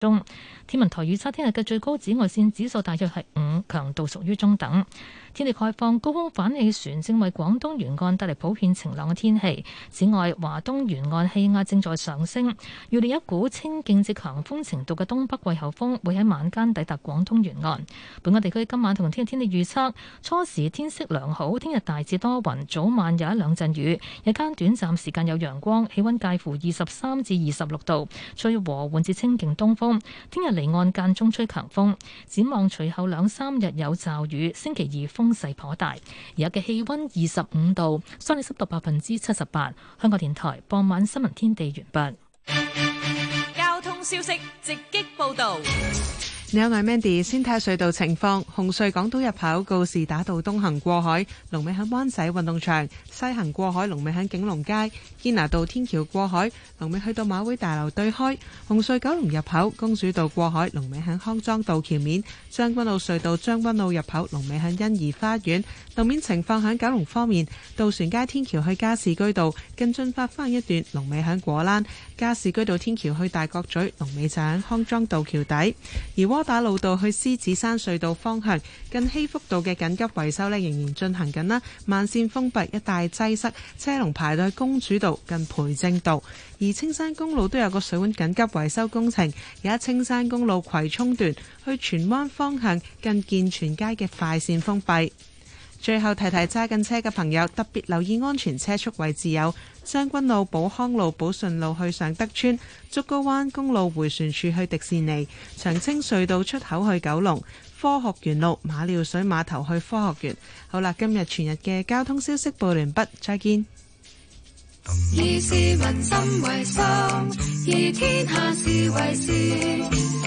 中。天文台預測聽日嘅最高紫外線指數大約係5，強度屬於中等。天氣概況，高空反氣旋正為廣東沿岸帶嚟普遍晴朗嘅天氣。此外，華東沿岸氣壓正在上升，預料一股清勁至強風程度嘅東北季候風會喺晚間抵達廣東沿岸。本港地區今晚同聽日天氣預測，初時天色良好，聽日大致多雲，早晚有一兩陣雨，日間短暫時間有陽光，氣溫介乎23至26度，吹和緩至清勁東風。聽日離岸間中吹強風，展望隨後2、3日有驟雨，星期二風勢頗大。而家嘅氣溫25度，相對濕度78%。香港電台傍晚新聞天地完畢。 交通消息直擊報道。 你好，我係 Mandy。先睇隧道情況，紅隧港島入口告士打道東行過海，龍尾喺灣仔運動場；西行過海，龍尾喺景隆街。堅拿道天橋過海，龍尾去到馬會大樓對開。紅隧九龍入口公主道過海，龍尾喺康莊道橋面。將軍澳隧道將軍澳入口，龍尾喺欣怡花園。路面情況喺九龍方面，渡船街天橋去加士居道近進發翻一段，龍尾喺果欄。加士居道天橋去大角咀，龍尾就喺康莊道橋底。而窩打老道去獅子山隧道方向，近禧福道嘅緊急維修仍然進行緊啦，慢線封閉，一帶擠塞，車龍排到去公主道近培正道。而青山公路都有個水管緊急維修工程，而家青山公路葵涌段去荃灣方向近健全街嘅快線封閉。最後提提揸緊車嘅朋友，特別留意安全車速位置有將軍澳寶康路、寶順路去尚德村、竹篙灣公路迴旋處去迪士尼、長青隧道出口去九龍、科學園路馬料水碼頭去科學園。好啦，今日全日嘅交通消息報完畢，再見。 以市民心為心，以天下事為事。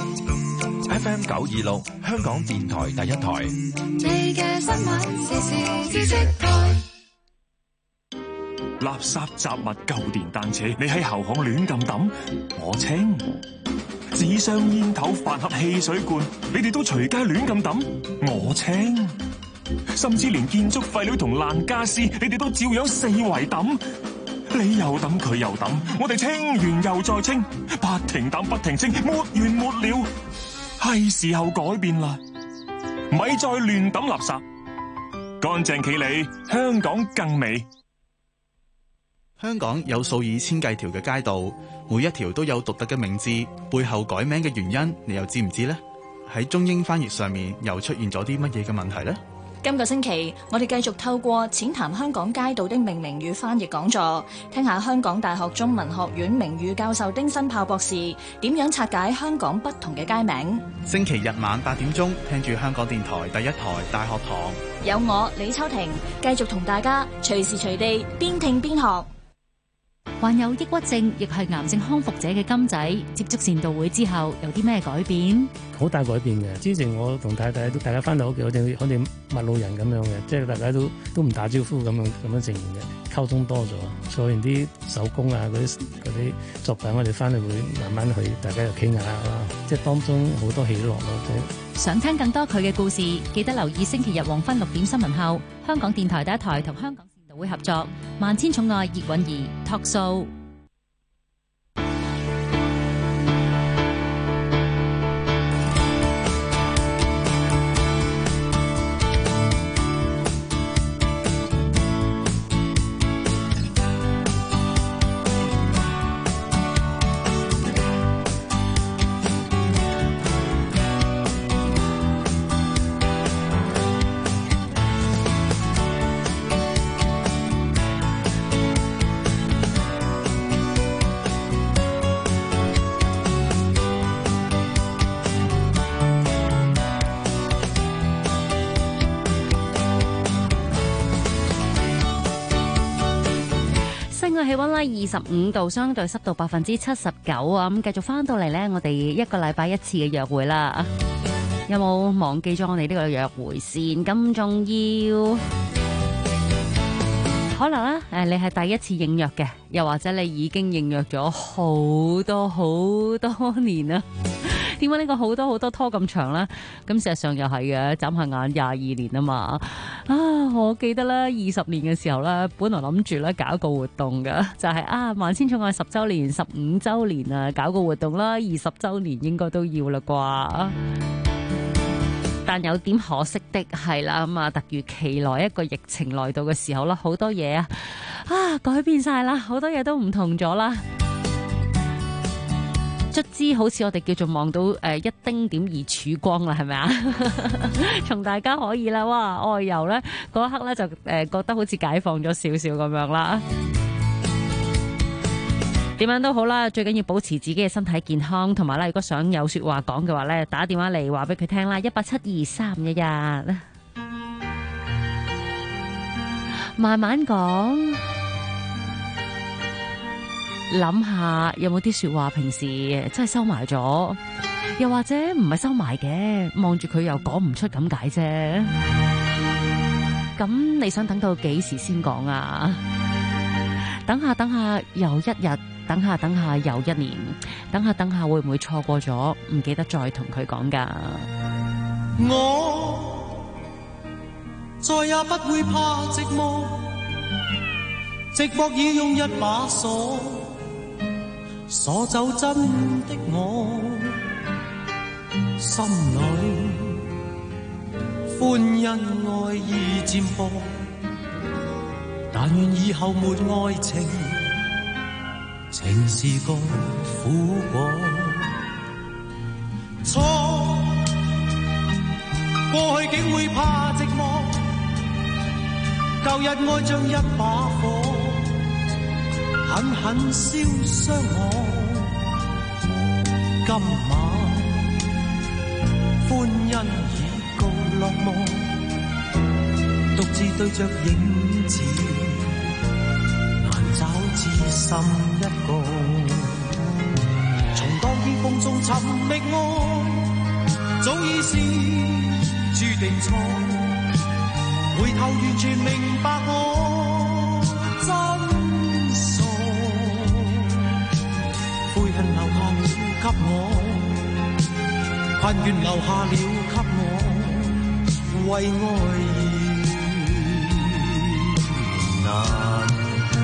FM 926香港電台第一台。 你嘅新聞時事知識台。 垃圾雜物舊電單車，你喺後巷亂咁抌，我清；紙箱煙頭飯盒汽水罐，你哋都隨街亂咁抌，我清；甚至連建築廢料同爛家私，你哋都照樣四圍抌。你又抌佢又抌，我哋清完又再清，不停抌不停清，沒完沒了。係時候改變啦，咪再亂抌垃圾，乾淨企理，香港更美。 香港有數以千計條嘅街道，每一條都有獨特嘅名字，背後改名嘅原因，你又知唔知呢？喺中英翻譯上面又出現咗啲乜嘢嘅問題呢？ 今個星期，我哋繼續透過淺談香港街道的命名與翻譯講座，聽下香港大學中文學院名譽教授丁新豹博士點樣拆解香港不同嘅街名。 星期日晚8點鐘，聽住香港電台第一台大學堂， 有我李秋婷繼續同大家隨時隨地邊聽邊學。 患有抑鬱症亦係癌症康復者嘅金仔，接觸善導會之後有啲咩改變？ 好大改變嘅。之前我同太太大家翻到屋企，好似陌路人咁樣嘅，即係大家都唔打招呼咁樣情形嘅，溝通多咗，做完啲手工啊嗰啲作品，我哋翻嚟會慢慢去大家又傾下啦，即係當中好多喜樂咯。 想聽更多佢嘅故事，記得留意星期日黃昏6點新聞後，香港電台第一台同香港會合作《萬千寵愛葉韻儀》Talk Show。氣溫咧25度，相對濕度79%啊！咁繼續翻到嚟呢，我哋一個禮拜一次嘅約會啦。有冇忘記咗我哋呢個約會先？咁重要？可能咧，你係第一次應約嘅，又或者你已經應約咗好多年啦。 點解呢個好多拖咁長咧？咁事實上又係嘅，眨下眼22年啊嘛。我記得咧20年嘅時候咧，本來諗住咧搞個活動嘅，就係萬千寵愛10週年、15週年啊，搞個活動啦，20週年應該都要啦啩。但有點可惜的係啦，咁突如其來一個疫情來到嘅時候啦，好多嘢改變晒啦，好多嘢都唔同咗啦。卒之好似我哋叫做望到一丁點而曙光啦，係咪啊？從大家可以啦，外遊咧嗰一刻咧就覺得好似解放咗少少咁樣啦。點樣都好啦，最緊要保持自己嘅身體健康，同埋咧，如果想有說話講嘅話咧，打電話嚟話俾佢聽啦，1872311，慢慢講，諗下有冇啲說話平時真係收埋咗，又或者唔係收埋嘅，望住佢又講唔出咁解啫。咁你想等到幾時先講啊？等下又一日。等下又一年，等下會唔會錯過咗？唔記得再同佢講㗎。 我再也不會怕寂寞，寂寞已用一把鎖鎖走真的我，心裏歡欣愛意漸薄，但願以後沒愛情。情是個苦果，錯過去竟會怕寂寞，舊日愛像一把火，狠狠燒傷我。今晚歡欣已告落幕，獨自對着影子。找知心一個，從當天風中尋覓愛，早已是注定錯。回頭完全明白我真傻，悔恨留下了給我，困倦留下了給我，為愛而難。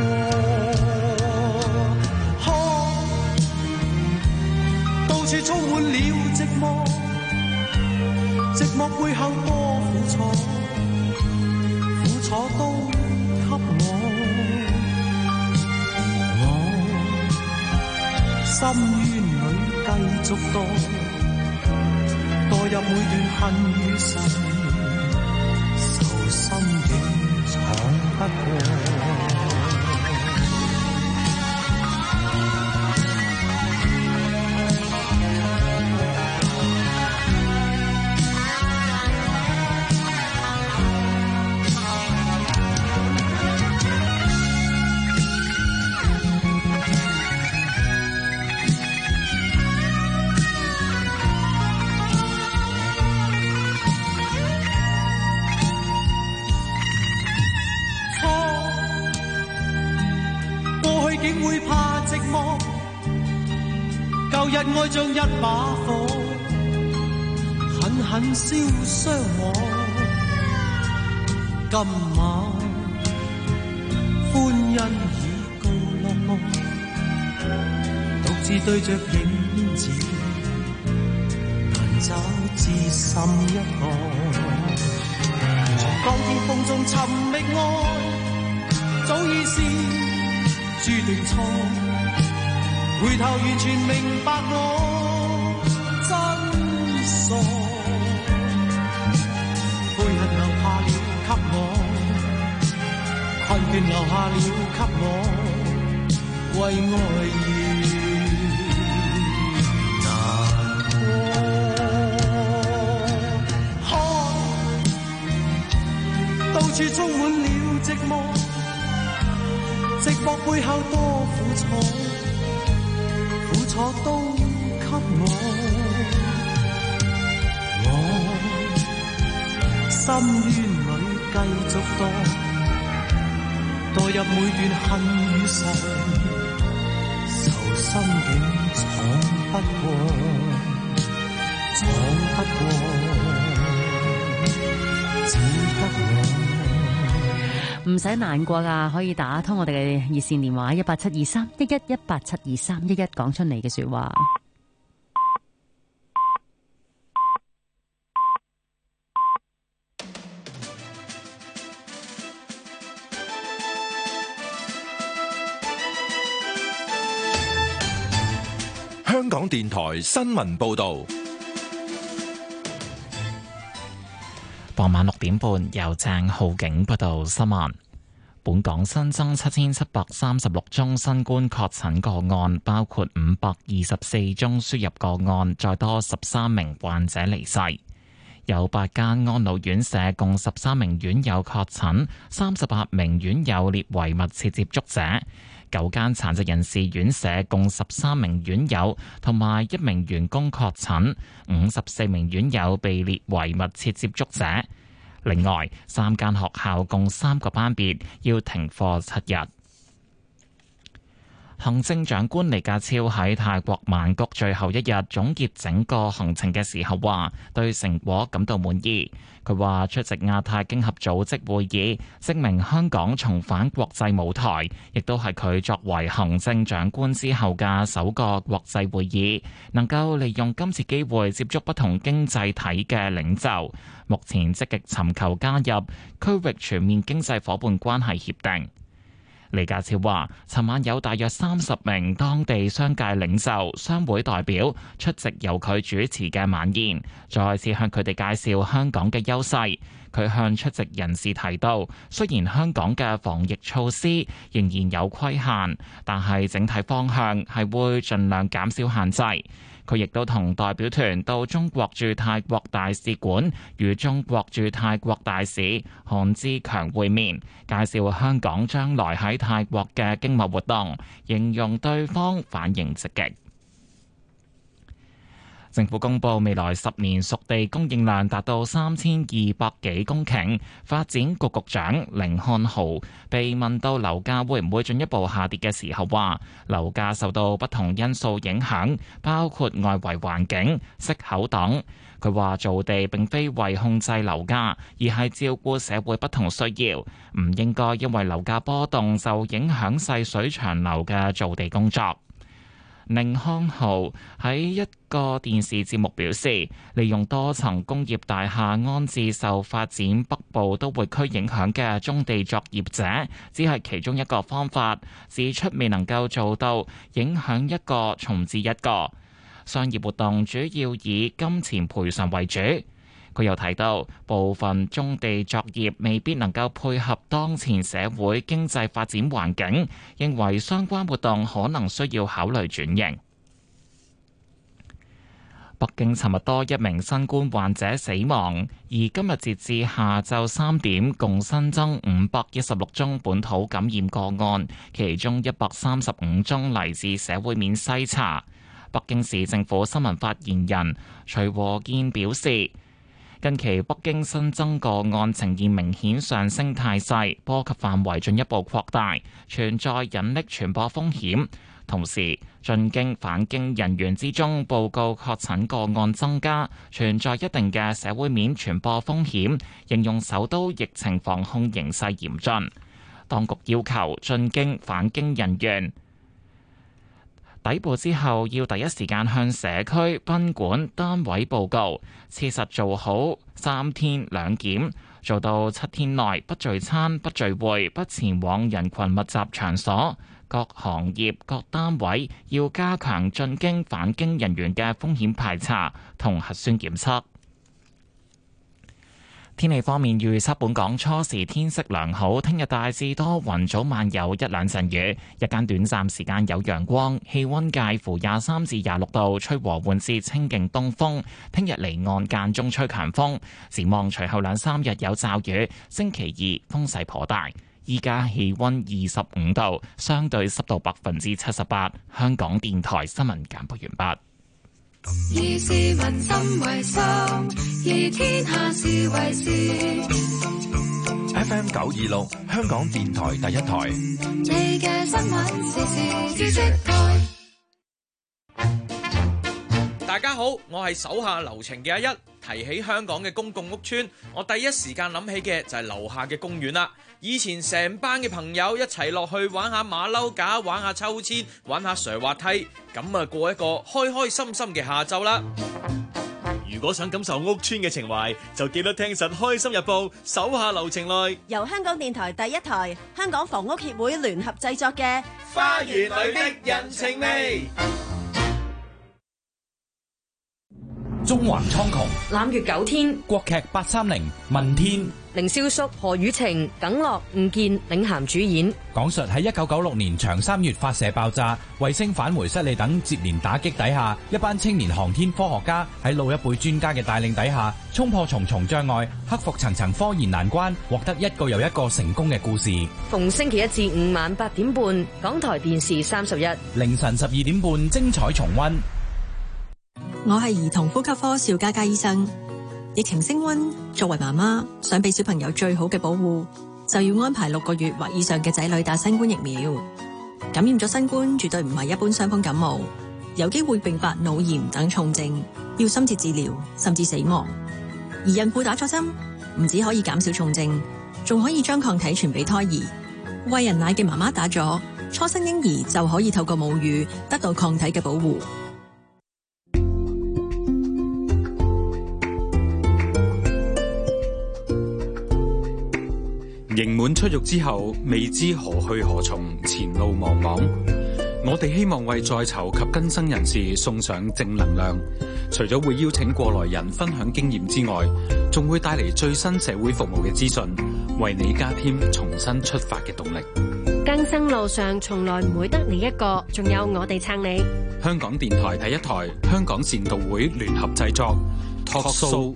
到處充滿了寂寞，寂寞背後多苦楚，苦楚都給我。我深淵裏繼續墮入每段恨與愁，愁心竟闖不過。舊日愛像一把火，狠狠燒傷我。今晚歡欣已告落幕，獨自對着影子，難找知心一個。從當天風中尋覓愛，早已是注定錯。回頭完全明白我真傻，悔恨留下了給我，困倦留下了給我，為愛而難過。看，到處充滿了寂寞，寂寞背後多苦楚。苦楚都給我深淵裏繼續墮入每段恨與愁，愁心竟闖不過。 闖不過，只得唔使難過㗎，可以打通我哋嘅熱線電話18723111，18723111，講出你嘅說話。 香港電台新聞報道， 傍晚6點半由鄭浩景報道新聞。本港新增7736宗新冠確診個案，包括524宗輸入個案，再多13名患者離世。有8間安老院舍共13名院友確診，38名院友列為密切接觸者。9間殘疾人士院舍共13名院友同埋1名員工確診，54名院友被列為密切接觸者。另外，3間學校共3個班別要停課7日。行政長官李家超喺泰國曼谷最後一日總結整個行程嘅時候話，對成果感到滿意。佢話出席亞太經合組織會議，證明香港重返國際舞台，亦都係佢作為行政長官之後嘅首個國際會議，能夠利用今次機會接觸不同經濟體嘅領袖。目前積極尋求加入區域全面經濟夥伴關係協定。李家超話，尋晚有大約30名當地商界領袖、商會代表出席由佢主持嘅晚宴，再次向佢哋介紹香港嘅優勢。佢向出席人士提到，雖然香港嘅防疫措施仍然有規限，但係整體方向係會盡量減少限制。佢亦都同代表團到中國駐泰國大使館與中國駐泰國大使韓志強會面，介紹香港將來喺泰國嘅經貿活動，形容對方反應積極。政府公布未來10年熟地供應量達到3200幾公頃。發展局局長甯漢豪被問到樓價會唔會進一步下跌嘅時候，話樓價受到不同因素影響，包括外圍環境、息口等。佢話造地並非為控制樓價，而係照顧社會不同需要，唔應該因為樓價波動就影響細水長流嘅造地工作。甯漢豪喺一個電視節目表示，利用多層工業大廈安置受發展北部都會區影響嘅棕地作業者，只係其中一個方法，指出未能夠做到影響一個重置一個。商業活動主要以金錢賠償為主。佢又提到，部分棕地作業未必能夠配合當前社會經濟發展環境，認為相關活動可能需要考慮轉型。北京尋日多1名新冠患者死亡，而今日截至下晝3點，共新增516宗本土感染個案，其中135宗嚟自社會面篩查。北京市政府新聞發言人徐和建表示，近期北京新增個案呈現明顯上升態勢，波及範圍進一步擴大，存在隱匿傳播風險。同時，進京返京人員之中報告確診個案增加，存在一定嘅社會面傳播風險，形容首都疫情防控形勢嚴峻。當局要求進京返京人員抵埗之後，要第一時間向社區賓館單位報告，切實做好3天2檢，做到7天內不聚餐、不聚會、不前往人群密集場所。各行業、各單位要加強進京返京人員嘅風險排查同核酸檢測。天氣方面，預測本港初時天色良好，聽日大致多雲，早晚有1、2陣雨，日間短暫時間有陽光，氣溫介乎23至26度，吹和緩至清勁東風。聽日離岸間中吹強風，展望隨後2、3日有驟雨，星期2風勢頗大。依家氣溫25度，相對濕度78%。香港電台新聞簡報完畢。 以市民心為心，以天下事為事。 FM 926，香港電台第一台。 你嘅新聞時事知識台。 大家好。 好，我係手下留情嘅阿一。提起香港嘅公共屋邨，我第一時間諗起嘅就係樓下嘅公園啦。以前成班嘅朋友一齊落去玩下馬騮架，玩下秋千，玩下瀡滑梯，咁啊過一個開開心心嘅下晝啦。 如果想感受屋邨嘅情懷，就記得聽實《開心日報》手下留情內， 由香港電台第一台、香港房屋協會聯合製作嘅《 花園裏的人情味》。 中環蒼穹， 攬月九天， 國劇830問天， 凌瀟肅、何雨晴、耿樂、吳健領銜主演， 講述喺1996年長三月發射爆炸、衛星返回失利等接連打擊底下，一班青年航天科學家喺老一輩專家嘅帶領底下，衝破重重障礙，克服層層科研難關，獲得一個又一個成功嘅故事。 逢星期一至五晚8點半，港台電視31， 凌晨12點半，精彩重溫。 我係兒童呼吸科邵嘉嘉醫生。疫情升溫，作為媽媽想俾小朋友最好嘅保護，就要安排6個月或以上嘅仔女打新冠疫苗。感染咗新冠絕對唔係一般傷風感冒，有機會併發腦炎等重症，要深切治療甚至死亡。而孕婦打咗針，唔止可以減少重症，仲可以將抗體傳俾胎兒。餵人奶嘅媽媽打咗，初生嬰兒就可以透過母乳得到抗體嘅保護。 刑滿出獄之後，未知何去何從，前路茫茫。我哋希望為在囚及更生人士送上正能量，除咗會邀請過來人分享經驗之外，仲會帶嚟最新社會服務嘅資訊，為你加添重新出發嘅動力。 更生路上從來唔會得你一個，仲有我哋撐你。 香港電台第一台、香港善導會聯合製作 Talk Show。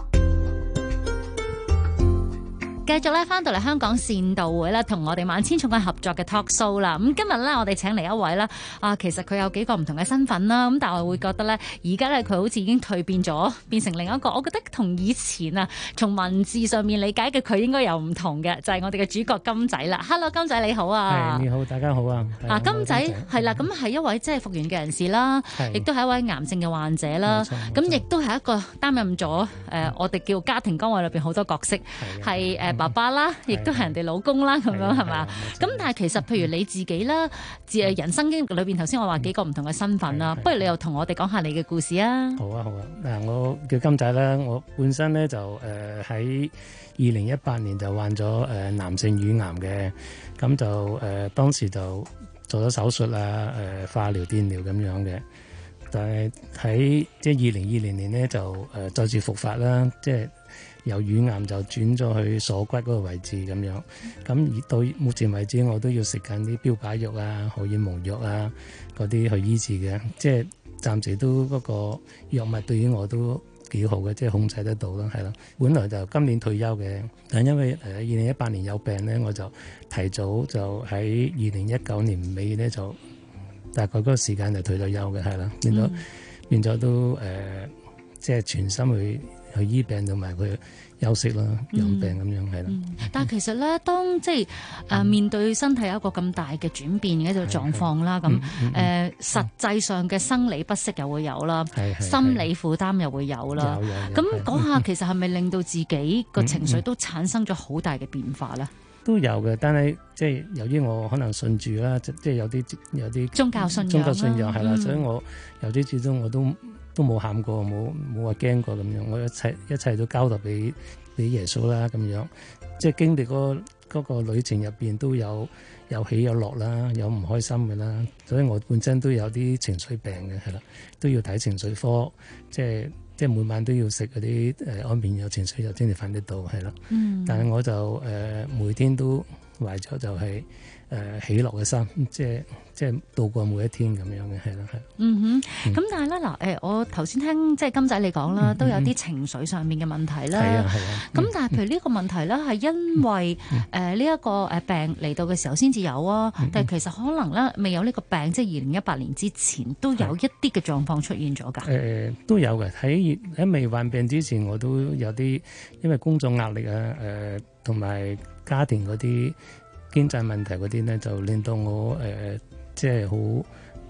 繼續咧翻到嚟香港善導會啦，同我哋萬千寵愛合作嘅 talk show 啦。咁今日咧我哋請嚟一位啦，其實佢有幾個唔同嘅身份啦。咁但係我會覺得咧，而家咧佢好似已經蛻變咗，變成另一個。我覺得同以前啊，從文字上面理解嘅佢應該有唔同嘅，就係我哋嘅主角金仔啦。Hello， 金仔你好啊！ 係你好，大家好啊！ 金仔係啦，咁係一位即係復原嘅人士啦，亦都係一位癌症嘅患者啦。咁亦都係一個擔任咗我哋叫家庭崗位裏邊好多角色，係爸爸啦，亦都係人哋老公啦，咁樣係嘛？咁但係其實譬如你自己啦，人生經歷裏邊，頭先我話幾個唔同嘅身份啦，不如你又同我哋講下你嘅故事啊！ 好啊，好啊！嗱，我叫金仔啦，我本身咧就喺2018年就患咗男性乳癌嘅，咁就當時就做咗手術啊，化療、電療咁樣嘅，但係喺即係2020年咧就再次復發啦，即係。由乳癌就轉咗去鎖骨嗰個位置咁樣，咁到目前為止我都要食緊啲標靶藥啊、荷爾蒙藥啊嗰啲去醫治嘅，即係暫時都嗰個藥物對於我都幾好嘅，即係控制得到啦，係啦。本來就今年退休嘅，但因為2018年有病咧，我就提早就喺2019年尾咧就大概嗰個時間就退咗休嘅，係啦，變咗都即係全心去醫病同埋佢休息啦，養病咁樣係啦。 但係其實咧，當即係面對身體有一個咁大嘅轉變嘅一個狀況啦，咁實際上嘅生理不適又會有啦，心理負擔又會有啦。咁嗰下其實係咪令到自己個情緒都產生咗好大嘅變化咧？ 都有嘅，但係即係由於我可能信住啦，即係有啲宗教信仰係啦，所以我由始至終我都冇喊過，冇話驚過咁樣，我一切都交託俾耶穌啦咁樣，即係經歷嗰個旅程入邊都有喜有樂啦，有唔開心嘅啦，所以我本身都有啲情緒病嘅，係啦，都要睇情緒科，即係每晚都要食嗰啲安眠藥、情緒藥先至瞓得到，係啦。但係我就每天都懷咗就係喜樂嘅心，即係度過每一天咁樣嘅，係啦，係。 咁但係咧嗱，我頭先聽即係金仔你講啦，都有啲情緒上面嘅問題啦。係啊。咁但係譬如呢個問題咧，係因為呢一個病嚟到嘅時候先至有啊，但係其實可能咧未有呢個病，即係2018年之前都有一啲嘅狀況出現咗㗎。 都有嘅，喺未患病之前，我都有啲因為工作壓力啊，同埋家庭嗰啲經濟問題嗰啲咧，就令到我即係好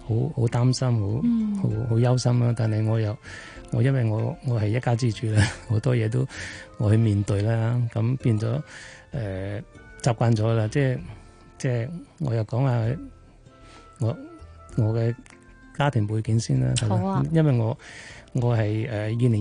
好擔心，好憂心啦。但係我因為我係一家之主啦，好多嘢都我去面對啦，咁變咗習慣咗啦。即係我又講下我嘅家庭背景先啦。 好啊， 因為我係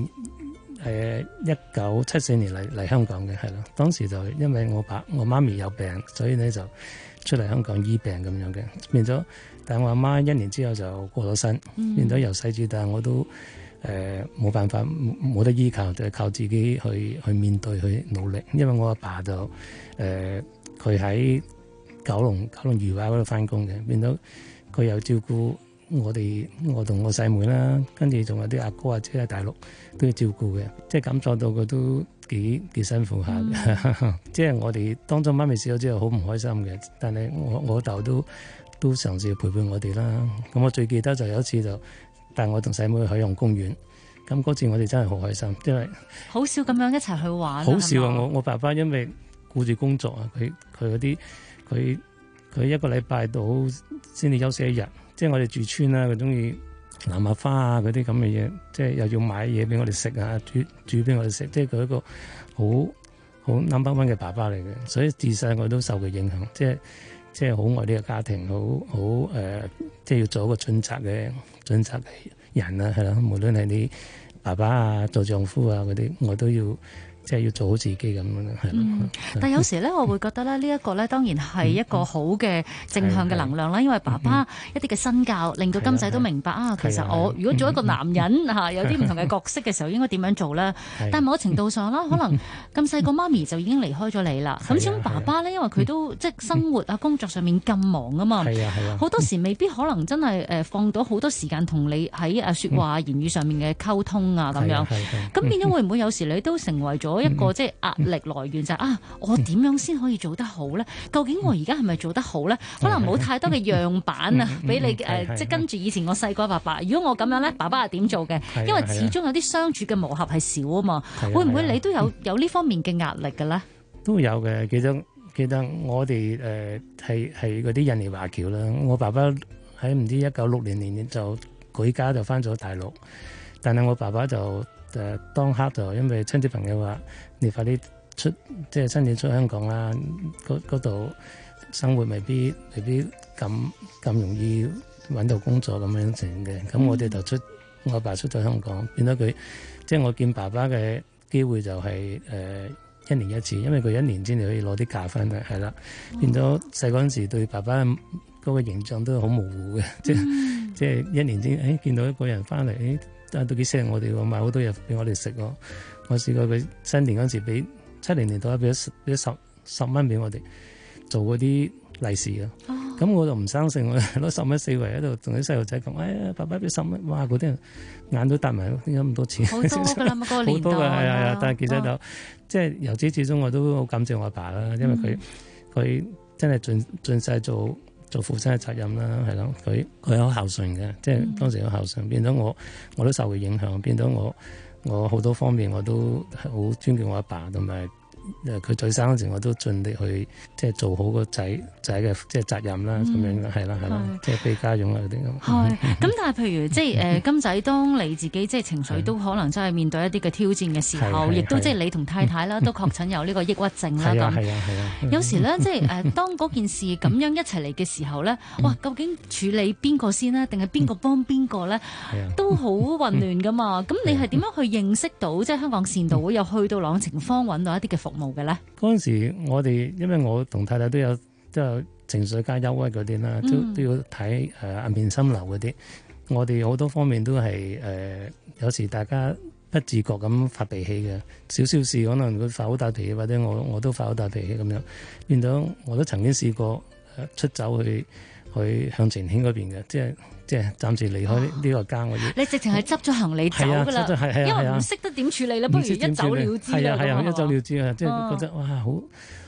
1974年嚟香港嘅，係啦。當時就因為我媽咪有病，所以咧就出嚟香港醫病咁樣嘅，變咗。但係我阿媽1年之後就過咗身，變咗由細至大我都冇辦法，冇得依靠，就係靠自己去面對去努力。因為我阿爸就佢喺九龍漁華嗰度翻工嘅，變咗佢又照顧我同我細妹啦，跟住仲有啲阿哥阿姐喺大陸都要照顧嘅，即係感受到佢都幾辛苦下嘅。即係我哋當中媽咪死咗之後好唔開心嘅，但係我老豆都嘗試陪伴我哋啦。咁我最記得就有一次就帶我同細妹去海洋公園，咁嗰次我哋真係好開心，因為好少咁樣一齊去玩。 好少啊！我爸爸因為顧住工作啊，佢嗰啲佢一個禮拜到先至休息一日。即係我哋住村啦，佢中意南亞花啊嗰啲咁嘅嘢，即係又要買嘢俾我哋食啊，煮俾我哋食，即係佢一個好 number one 嘅爸爸嚟嘅，所以自細我都受佢影響，即係好愛呢個家庭，好即係要做一個盡責嘅人啊，係啦，無論係你爸爸啊、做丈夫啊嗰啲，我都要。即係要做好自己咁樣，係咯。 但係有時咧，我會覺得咧，呢一個咧當然係一個好嘅正向嘅能量啦。因為爸爸一啲嘅身教，令到金仔都明白啊。其實我如果做一個男人嚇，有啲唔同嘅角色嘅時候，應該點樣做咧？但係某程度上啦，可能咁細個媽咪就已經離開咗你啦。咁始終爸爸咧，因為佢都即係生活啊、工作上面咁忙啊嘛，好多時未必可能真係放到好多時間同你喺説話言語上面嘅溝通啊咁樣。咁變咗會唔會有時你都成為咗一個即係壓力來源，就係我點樣先可以做得好咧？究竟我而家係咪做得好咧？可能冇太多嘅樣板啊，俾你即係跟住以前我細個爸爸。如果我咁樣咧，爸爸係點做嘅？因為始終有啲相處嘅磨合係少啊嘛。會唔會你都有呢方面嘅壓力嘅咧？ 都有嘅。記得我哋係嗰啲印尼華僑啦。我爸爸喺唔知1960年就舉家就翻咗大陸，但係我爸爸就當刻就因為親戚朋友話你快啲出，即係申請出香港啦，嗰度生活未必咁容易揾到工作咁樣成嘅。咁我哋就我阿爸出咗香港，變咗佢即係我見爸爸嘅機會就係1年1次，因為佢1年先至可以攞啲假翻嚟，係啦。變咗細嗰陣時對爸爸嗰個形象都好模糊嘅，即係1年先見到一個人翻嚟，都幾錫我哋喎，買好多嘢俾我哋食喎。我試過佢新年嗰陣時俾70年代俾咗10蚊俾我哋做嗰啲利是啊。咁我就唔生性，我攞10蚊四圍喺度同啲細路仔講，爸爸俾10蚊，哇！嗰啲人眼都突埋，點解咁多錢？ 好多㗎啦，嗰個年代。好多㗎， 係。但係其實就即係由始至終我都好感謝我阿爸啦，因為佢真係盡晒做父親嘅責任啦，係咯。佢好孝順嘅，即係當時好孝順，變咗我都受佢影響，變咗我好多方面我都好尊敬我阿爸，同埋佢在生嗰時我都盡力去即係做好個仔嘅即係責任啦，咁樣係啦，即係俾家用啊嗰啲咁。 係咁，但係譬如即係金仔，當你自己即係情緒都可能真係面對一啲嘅挑戰嘅時候，亦都即係你同太太啦都確診有呢個抑鬱症啦咁。係啊。有時咧即係當嗰件事咁樣一齊嚟嘅時候咧，哇！究竟處理邊個先呢？定係邊個幫邊個咧？都好混亂噶嘛。咁你係點樣去認識到即係香港善導會又去到朗晴坊揾到一啲嘅服務嘅咧？ 嗰陣時我哋因為我同太太都有情緒加憂鬱嗰啲啦，都要睇暗面心流嗰啲。我哋好多方面都係有時大家不自覺咁發脾氣嘅，少少事可能佢發好大脾氣，或者我都發好大脾氣咁樣，變咗我都曾經試過出走去向前軒嗰邊嘅，即係暫時離開呢個家。 你直情係執咗行李走㗎啦，因為唔識得點處理啦，不如一走了之啦。 係啊，一走了之啊，即係覺得哇，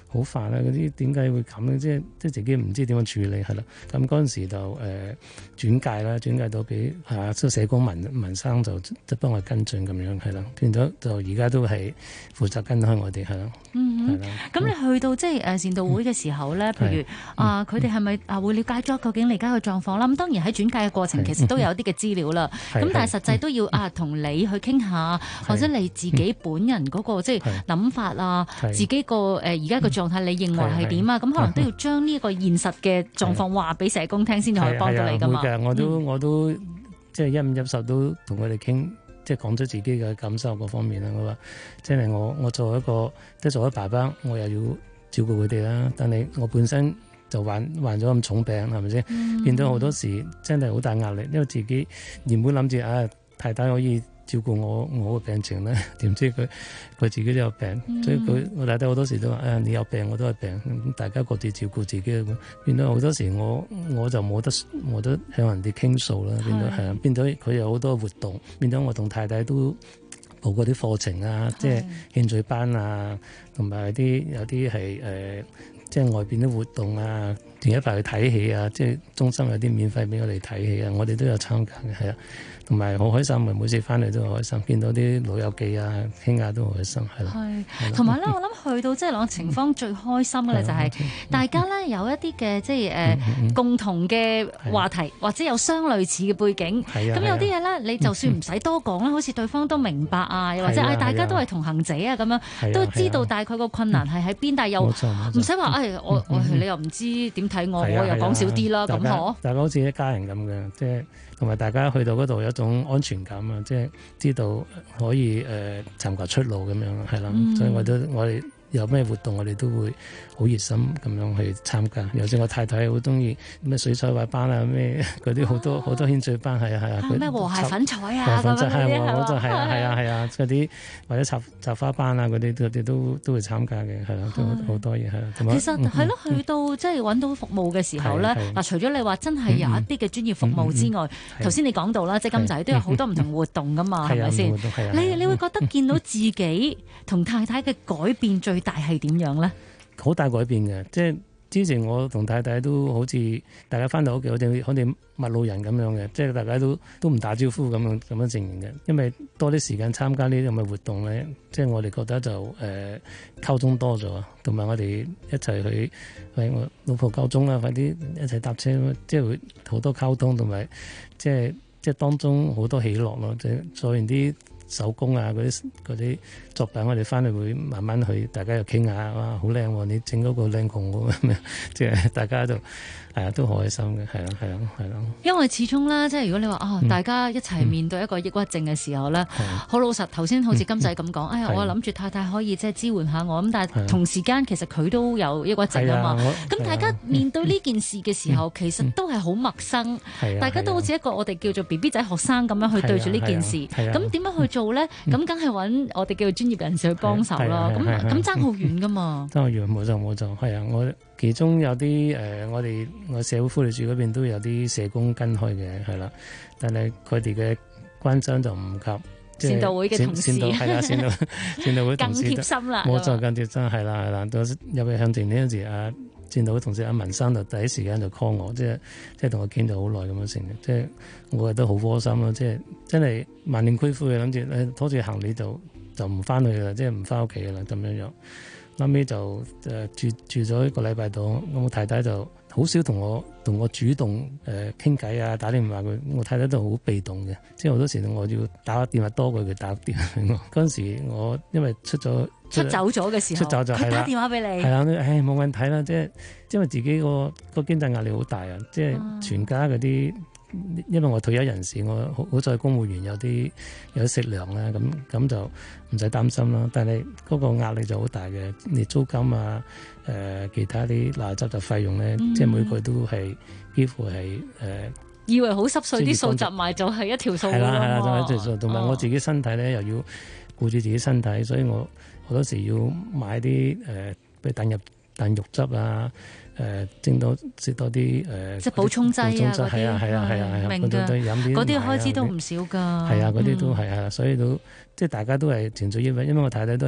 好煩啊！嗰啲點解會咁咧？即係自己唔知點樣處理係啦。咁嗰陣時就轉介到俾社工文生就幫我跟進咁樣係啦。變咗就而家都係負責跟開我哋係啦。 咁你去到即係善導會嘅時候咧，譬如佢哋係咪會了解咗究竟你而家嘅狀況啦？咁當然喺轉介嘅過程其實都有啲嘅資料啦。咁但係實際都要同你去傾下，或者你自己本人嗰個即係諗法啊，自己個而家嘅狀態，你認為係點啊？咁可能都要將呢個現實嘅狀況話俾社工聽，先至可以幫到你噶嘛。 會嘅，我都即係一五一十都同佢哋傾，即係講咗自己嘅感受嗰方面啦。我話即係我作為一個即係作為爸爸，我又要照顧佢哋啦。但係我本身就患咗咁重病，係咪先？變咗好多時真係好大壓力，因為自己原本諗住太太可以照顧我嘅病情咧，點知佢自己都有病，所以我太太好多時都話你有病我都係病，大家各自照顧自己。變咗好多時我就冇得向人哋傾訴啦。變咗係啊，變咗佢有好多活動，變咗我同太太都報過啲課程啊，即係興趣班啊，同埋有啲係即係外邊啲活動啊，前一排去睇戲啊，即係中心有啲免費俾我哋睇戲啊，我哋都有參加嘅，係啊。同埋好開心，每次翻嚟都好開心，見到啲老友記啊，傾下都好開心，係咯。 係，同埋咧，我諗去到即係兩個情況最開心嘅咧，就係大家咧有一啲嘅即係共同嘅話題，或者有相類似嘅背景。咁有啲嘢咧，你就算唔使多講啦，好似對方都明白啊，又或者大家都係同行者啊咁樣，都知道大概個困難係喺邊，但係又唔使話你又唔知點睇我又講少啲啦咁嗬。 大家好似一家人咁嘅，即係。同埋大家去到嗰度有一種安全感啊，即係知道可以尋求出路咁樣，係啦。所以我哋有咩活動我哋都會好熱心咁樣去參加。尤其我太太好中意咩水彩畫班啊，咩嗰啲好多興趣班，係啊。 咩和諧粉彩啊， 粉彩係啊，嗰啲或者插花班啊嗰啲都會參加嘅，係啦，都好多嘢係啦。 其實係咯，去到即係揾到服務嘅時候咧，嗱，除咗你話真係有一啲嘅專業服務之外，頭先你講到啦，即係金仔都有好多唔同活動噶嘛，係咪先？你會覺得見到自己同太太嘅改變最大係點樣咧？ 好大改變嘅，即係之前我同太太都好似大家翻到屋企，好似陌路人咁樣嘅，即係大家都唔打招呼咁樣證明嘅。因為多啲時間參加呢啲咁嘅活動咧，即係我哋覺得就溝通多咗，同埋我哋一齊去為我老婆夠鐘啦，快啲一齊搭車，即係會好多溝通，同埋即係當中好多喜樂咯，即係做完啲手工啊，嗰啲作品，我哋翻嚟會慢慢去，大家又傾下，哇，好靚喎！你整嗰個靚過我咁樣，即係大家都好開心嘅，係咯。 因為始終咧，即係如果你話大家一齊面對一個抑鬱症嘅時候咧，好老實，頭先好似金仔咁講，我諗住太太可以即係支援下我，咁但係同時間其實佢都有抑鬱症啊嘛。咁大家面對呢件事嘅時候，其實都係好陌生，大家都好似一個我哋叫做 BB 仔學生咁樣去對住呢件事。咁點樣去做咧？咁梗係揾我哋叫做專業人士去幫手啦。咁爭好遠噶嘛。爭好遠，冇錯，係啊，我其中有啲我社會福利署嗰邊都有啲社工跟開嘅，係啦，但係佢哋嘅關心就唔及善導會嘅同事， 係啦，善導會同事更貼心啦， 冇錯，更貼心係啦，到入去向前呢陣時，善導會同事阿文生就第一時間就 call 我，即係同我傾咗好耐咁樣成嘅，即係我覺得好窩心咯，即係真係萬念俱灰，諗住拖住行李就唔翻去啦，即係唔翻屋企噶啦咁樣樣。後尾就住咗一個禮拜度，我太太就好少同我主動傾偈啊，打電話佢，我太太都好被動嘅，即係好多時我要打電話多過佢打電話俾我。嗰陣時我因為出走咗嘅時候，佢打電話俾你，係啦，冇問題啦，即係因為自己個經濟壓力好大啊，即係全家嗰啲。因為我退休人士，我好在公務員有啲食糧啦，咁就唔使擔心啦。但係嗰個壓力就好大嘅，你租金啊，其他啲垃圾費用咧，即係每個月都係幾乎係以為好濕碎啲數集埋就係一條數咯。係啦，就係一條數。同埋我自己身體咧，又要顧住自己身體，所以我好多時要買啲譬如燉肉汁啊。食多啲即係補充劑啊， 係啊， 明㗎，嗰啲開支都唔少㗎。 係啊，嗰啲都係啊，所以都即係大家都係存在抑鬱，因為我太太都係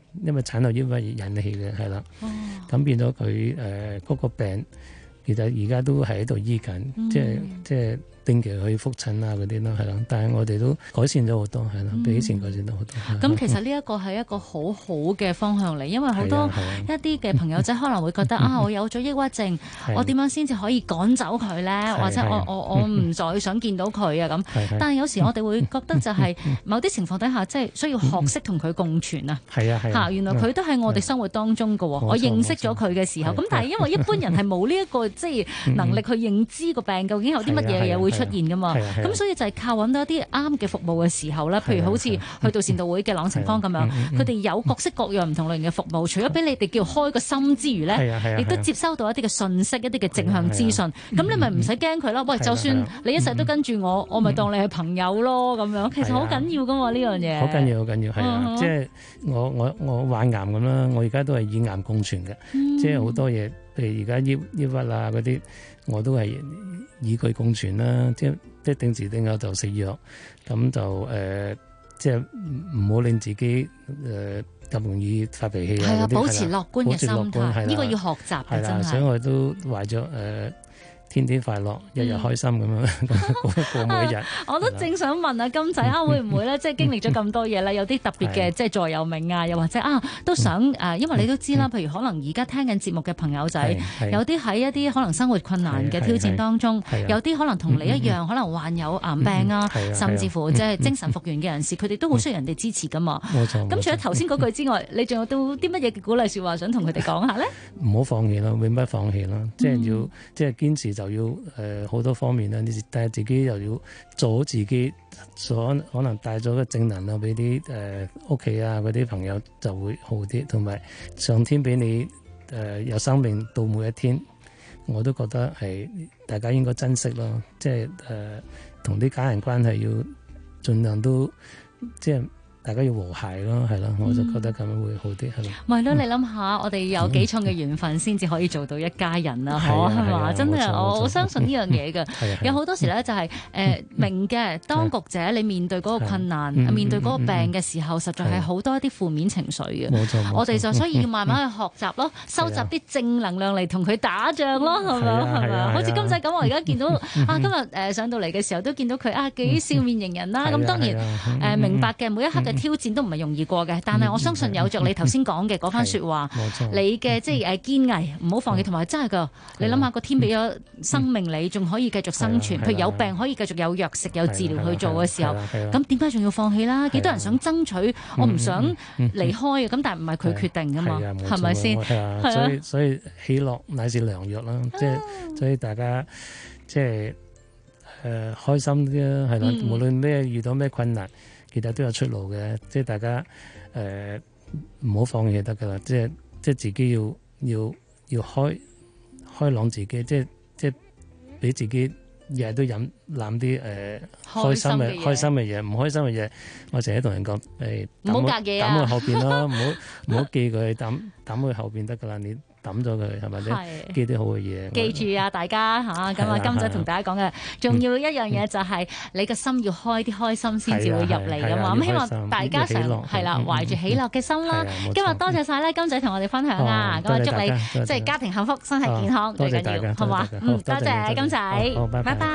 因為產後抑鬱而引起嘅，係啦。咁變咗佢嗰個病，其實而家都係喺度醫緊，即係定期去覆診啊嗰啲咯，係啦。但係我哋都改善咗好多，係啦，比以前改善咗好多。 咁其實呢一個係一個好好嘅方向嚟，因為好多一啲嘅朋友仔可能會覺得我有咗抑鬱症，我點樣先至可以趕走佢咧？或者我唔再想見到佢啊咁。但係有時我哋會覺得就係某啲情況底下，即係需要學識同佢共存啊。原來佢都喺我哋生活當中㗎喎。我認識咗佢嘅時候，咁但係因為一般人係冇呢一個即係能力去認知個病究竟有啲乜嘢嘢會出現噶嘛，咁所以就係靠揾到一啲啱嘅服務嘅時候咧，譬如好似去到善導會嘅朗晴坊咁樣，佢哋有各式各樣唔同類型嘅服務，除咗俾你哋叫開個心之餘咧，亦都接收到一啲嘅信息、一啲嘅正向資訊，咁你咪唔使驚佢咯。喂，就算你一世都跟住我，我咪當你係朋友咯咁樣，其實好緊要噶嘛呢樣嘢。 好緊要，好緊要，係啊！即係我患癌咁啦，我而家都係與癌共存嘅，即係好多嘢，譬如而家抑鬱啊嗰啲，我都係與佢共存啦，即係定時定候就食藥，咁就即係唔好令自己咁容易發脾氣啊嗰啲， 保持樂觀嘅心態，呢個要學習嘅真係。 所以我都懷咗天天快樂，日日開心咁樣過每一日。 我都正想問啊，金仔會唔會咧，即係經歷咗咁多嘢咧，有啲特別嘅即係座右銘啊，又或者都想因為你都知啦，譬如可能而家聽緊節目嘅朋友仔，有啲喺一啲可能生活困難嘅挑戰當中，有啲可能同你一樣，可能患有癌病啊，甚至乎即係精神復原嘅人士，佢哋都好需要人哋支持噶嘛。 冇錯。 咁除咗頭先嗰句之外，你仲有到啲乜嘢嘅鼓勵説話想同佢哋講下咧？ 唔好放棄咯，永不放棄咯，即係要即係堅持。就要好多方面啦，但係自己又要做好自己，可能帶咗個正能量俾啲屋企啊嗰啲朋友就會好啲，同埋上天俾你有生命到每一天，我都覺得係大家應該珍惜咯，即係同啲家人關係要盡量都即係。大家要和諧咯，係咯，我就覺得咁樣會好啲，係咯。 咪咯，你諗下，我哋有幾重嘅緣分先至可以做到一家人啊？係嘛？真係我相信呢樣嘢嘅。有好多時咧就係明嘅當局者，你面對嗰個困難、面對嗰個病嘅時候，實在係好多一啲負面情緒嘅。 冇錯。 我哋就所以要慢慢去學習咯，收集啲正能量嚟同佢打仗咯，係咪？好似金仔咁，我而家見到今日上到嚟嘅時候都見到佢幾笑面迎人啦。咁當然明白嘅，每一刻嘅挑戰都唔係容易過嘅，但係我相信有着你頭先講嘅嗰番説話，你嘅即係堅毅，唔好放棄，同埋真係噶，你諗下個天俾咗生命你，仲可以繼續生存，譬如有病可以繼續有藥食有治療去做嘅時候，咁點解仲要放棄啦？幾多人想爭取，我唔想離開嘅，咁但係唔係佢決定噶嘛，係咪先？ 所以喜樂乃是良藥啦，即係所以大家即係開心啲啦，係啦，無論咩遇到咩困難。其實都有出路嘅，即係大家唔好放棄就得噶啦，即係自己要開朗自己，即係俾自己日日都飲啲開心嘅嘢，唔開心嘅嘢，我成日同人講唔好隔嘢啊， 抌去後邊咯，唔好記佢，抌去後邊得噶啦，你抌咗佢係咪先？記啲好嘅嘢。 記住啊，大家嚇咁啊，金仔同大家講嘅重要一樣嘢就係你個心要開啲開心先至會入嚟噶嘛。咁希望大家常係啦，懷住喜樂嘅心啦。今日多謝晒咧，金仔同我哋分享啊。咁啊，祝你即係家庭幸福、身體健康最緊要，好嘛？多謝金仔，拜拜。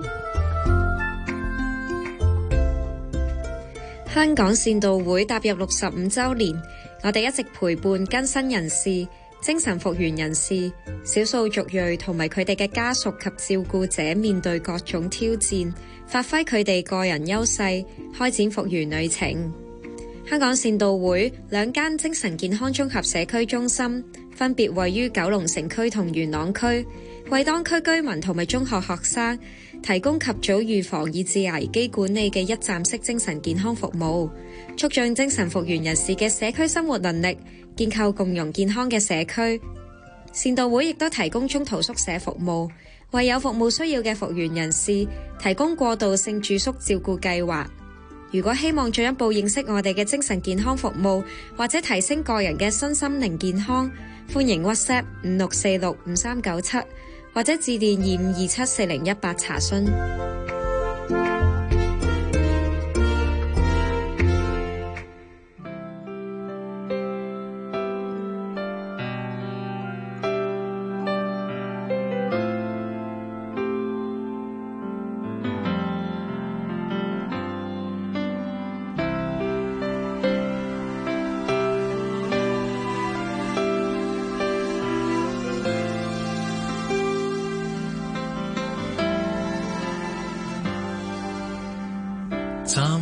香港善導會踏入65週年，我哋一直陪伴更新人士、精神復原人士、少數族裔同埋佢哋嘅家屬及照顧者面對各種挑戰，發揮佢哋個人優勢，開展復原旅程。香港善導會2間精神健康綜合社區中心分別位於九龍城區同元朗區，為當區居民同埋中學學生提供及早預防以至危機管理嘅一站式精神健康服務，促進精神復原人士嘅社區生活能力，建構共融健康嘅社區。善導會亦都提供中途宿舍服務，為有服務需要嘅復原人士提供過渡性住宿照顧計劃。如果希望進一步認識我哋嘅精神健康服務，或者提升個人嘅身心靈健康，歡迎 WhatsApp 56465397或者致電25274018查詢。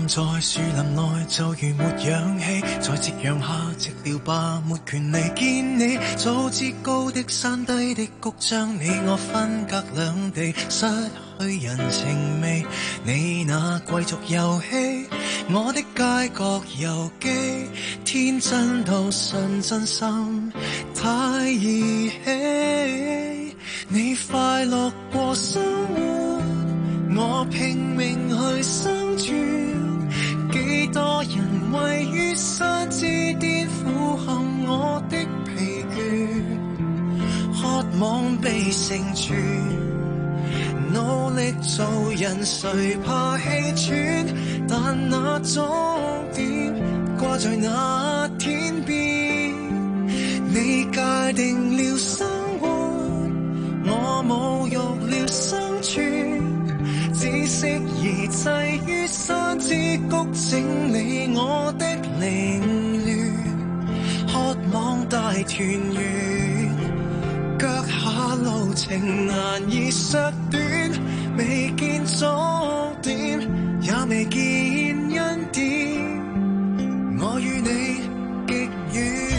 在樹林內就如沒氧氣，在夕陽下寂寥吧，沒權利見你。早知高的山低的谷將你我分隔兩地，失去人情味。你那貴族遊戲，我的街角遊記，天真到信真心太兒戲。你快樂過生活，我拼命去生存，幾多人位於山之巔俯瞰我的疲倦，渴望被成全，努力做人誰怕氣喘，但那終點掛在那天邊。你界定了生活，我侮辱了生存，只適宜滯於山之谷，整理我的凌亂，渴望大團圓，腳下路程難以削短，未見終點，也未見恩典，我與你極遠。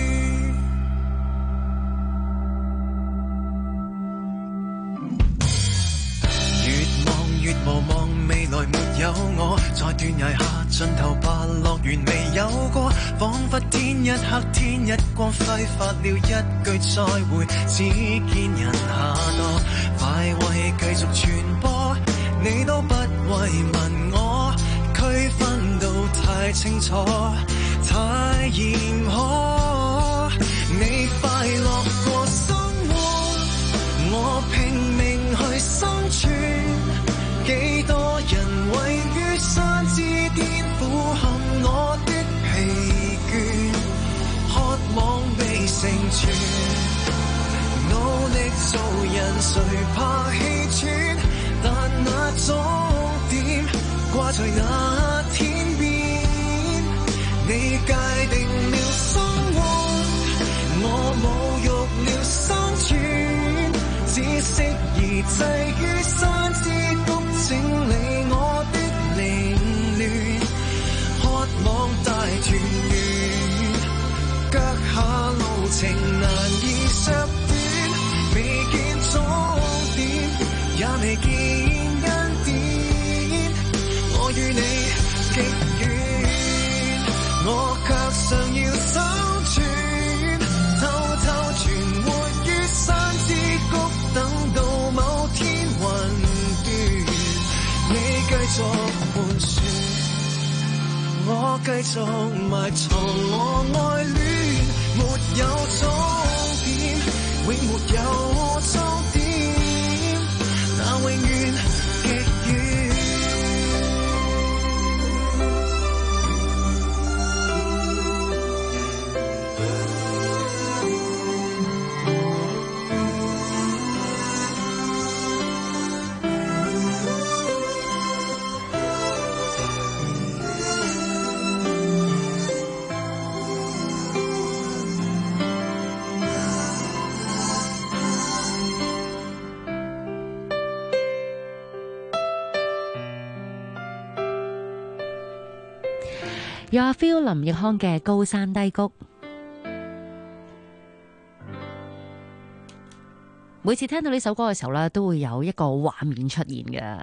越無望未來沒有我，在斷崖下盡頭吧，樂園未有過，彷彿天一黑天一光，揮發了一句再會，只見人下墮，快慰繼續傳播，你都不慰問我，區分到太清楚，太嚴苛。你快樂過生活，我拼命去生存，幾多人位於山之巔俯瞰我的疲倦，渴望被成全，努力做人誰怕氣喘，但那終點掛在那天邊。你界定了生活，我侮辱了生存，只適宜滯於山之谷，整理我的凌亂，渴望大團圓，腳下路程難以削短，未見終點，也未見恩典，我與你極遠，我卻尚要生存，偷偷存活於山之谷，等到某天雲斷，你繼續盤旋，我繼續埋藏我愛戀，沒有終點，永沒有終點，那永遠極遠。 有阿 Phil 林奕匡嘅高山低谷，每次聽到呢首歌嘅時候咧，都會有一個畫面出現嘅。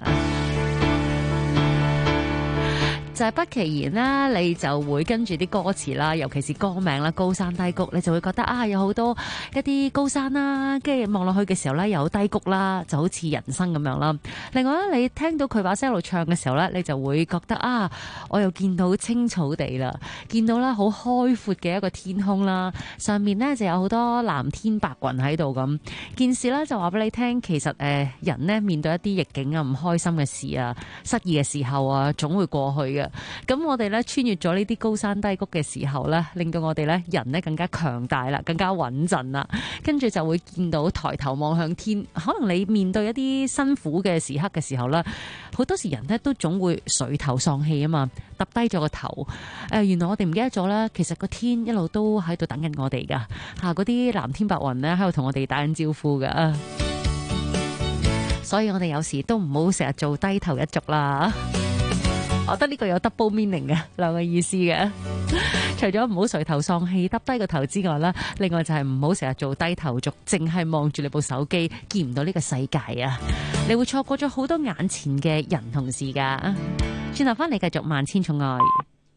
就係不其然啦，你就會跟住啲歌詞啦，尤其是歌名啦，高山低谷，你就會覺得啊，有好多一啲高山啦，跟住望落去嘅時候咧，有低谷啦，就好似人生咁樣啦。另外咧，你聽到佢把聲一路唱嘅時候咧，你就會覺得啊，我又見到青草地啦，見到啦好開闊嘅一個天空啦，上面咧就有好多藍天白雲喺度咁。件事咧就話俾你聽，其實人咧面對一啲逆境啊、唔開心嘅事啊、失意嘅時候啊，總會過去嘅。咁我哋咧穿越咗呢啲高山低谷嘅時候咧，令到我哋咧人咧更加強大啦，更加穩陣啦。跟住就會見到抬頭望向天，可能你面對一啲辛苦嘅時刻嘅時候咧，好多時人咧都總會垂頭喪氣啊嘛，揼低咗個頭。原來我哋唔記得咗啦，其實個天一路都喺度等緊我哋噶嚇，嗰啲藍天白雲咧喺度同我哋打緊招呼噶。所以我哋有時都唔好成日做低頭一族啦。 我覺得呢個有 double meaning 嘅兩個意思嘅。除咗唔好垂頭喪氣耷低個頭之外啦，另外就係唔好成日做低頭族，淨係望住你部手機，見唔到呢個世界啊！你會錯過咗好多眼前嘅人同事噶。轉頭翻嚟繼續萬千寵愛。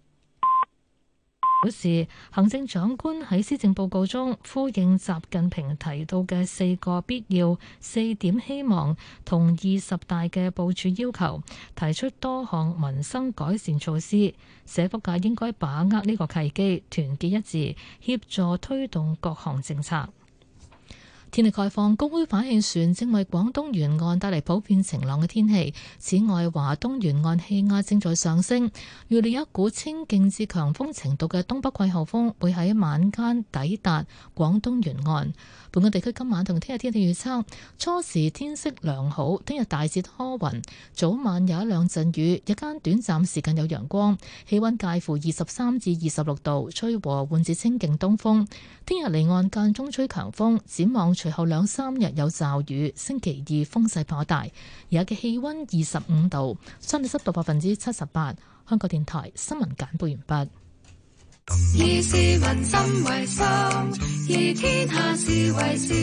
表示行政長官喺施政報告中呼應習近平提到嘅4個必要、4點希望同20大嘅部署要求，提出多項民生改善措施。社福界應該把握呢個契機，團結一致，協助推動各項政策。天氣概況，高空反氣旋正為廣東沿岸帶嚟普遍晴朗嘅天氣。此外，華東沿岸氣壓正在上升，預料一股清勁至強風程度嘅東北季候風會喺晚間抵達廣東沿岸。本港地區今晚同聽日天氣預測：初時天色良好，聽日大致多雲，早晚有一兩陣雨，日間短暫時間有陽光，氣溫介乎23至26度，吹和緩至清勁東風。聽日離岸間中吹強風，展望隨後2、3日有驟雨，星期2風勢頗大。而家嘅氣溫25度，相對濕度78%。香港電台新聞簡報完畢。 以市民心為心，以天下事為事。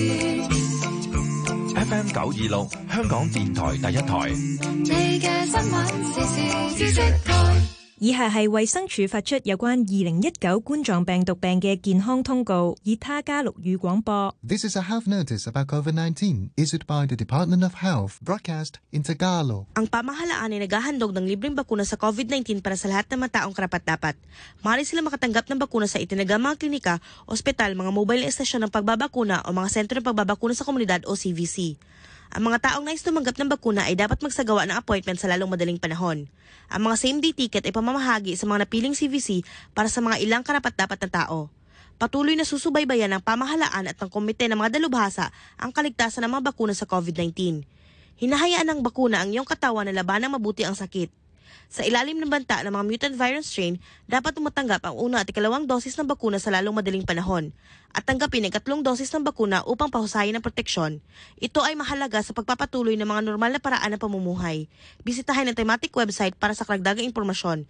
FM 926，香港電台第一台。 你嘅新聞時事知識台。 以下係衛生署發出有關2019冠狀病毒病嘅健康通告，以他加祿語廣播。 This is a health notice about COVID-19 issued by the Department of Health, broadcast in Tagalog. Ang pamahalaan ay naghahandog ng libreng bakuna sa COVID-19 para sa lahat ng mga taong karapat-dapat. Maaari sila makatanggap ng bakuna sa itinagang mga klinika, ospital, mga mobile estasyon ng pagbabakuna o mga sentro ng pagbabakuna sa komunidad o CVC. Ang mga taong nais tumanggap ng bakuna ay dapat magsagawa ng appointment sa lalong madaling panahon. Ang mga same-day ticket ay pamamahagi sa mga napiling CVC para sa mga ilang karapat-dapat na tao. Patuloy na susubaybayan ng pamahalaan at ng komite ng mga dalubhasa ang kaligtasan ng mga bakuna sa COVID-19. Hinahayaan ng bakuna ang iyong katawan na labanang mabuti ang sakit. Sa ilalim ng banta ng mga mutant virus strain, dapat tumatanggap ang una at ikalawang dosis ng bakuna sa lalong madaling panahon at tanggapin ang 3 dosis ng bakuna upang pahusayin ang proteksyon. Ito ay mahalaga sa pagpapatuloy ng mga normal na paraan ng pamumuhay. Bisitahin ang thematic website para sa karagdagang impormasyon,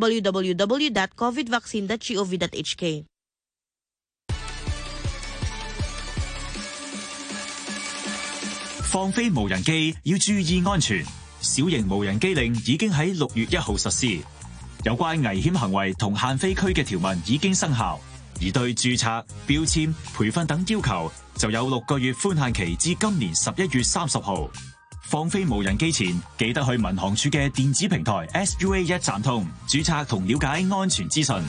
www.covidvaccine.gov.hk. 放飛無人機要注意安全。小型無人機令已經喺6月1號實施，有關危險行為同限飛區嘅條文已經生效，而對註冊、標籤、培訓等要求就有6個月寬限期至今年11月30號。放飛無人機前，記得去民航處嘅電子平台 SUA 一站通註冊同了解安全資訊。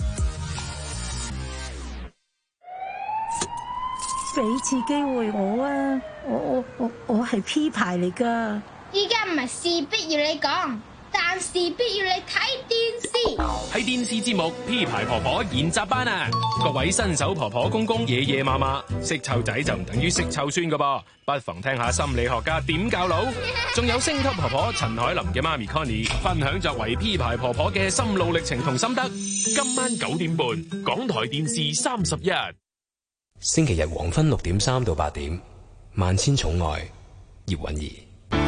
俾次機會我啊！我係 P 牌嚟㗎。 依家唔係事必要你講，但事必要你睇電視。 喺電視節目《P 牌婆婆研習班》啊！各位新手婆婆公公、爺爺嫲嫲，識湊仔就唔等於識湊孫㗎噃，不妨聽下心理學家點教佬。仲有星級婆婆陳海琳嘅媽咪 Connie 分享作為 P 牌婆婆嘅心路歷程同心得。今晚9點半，港台電視31。 星期日黃昏6點3到8點，萬千寵愛葉韻儀。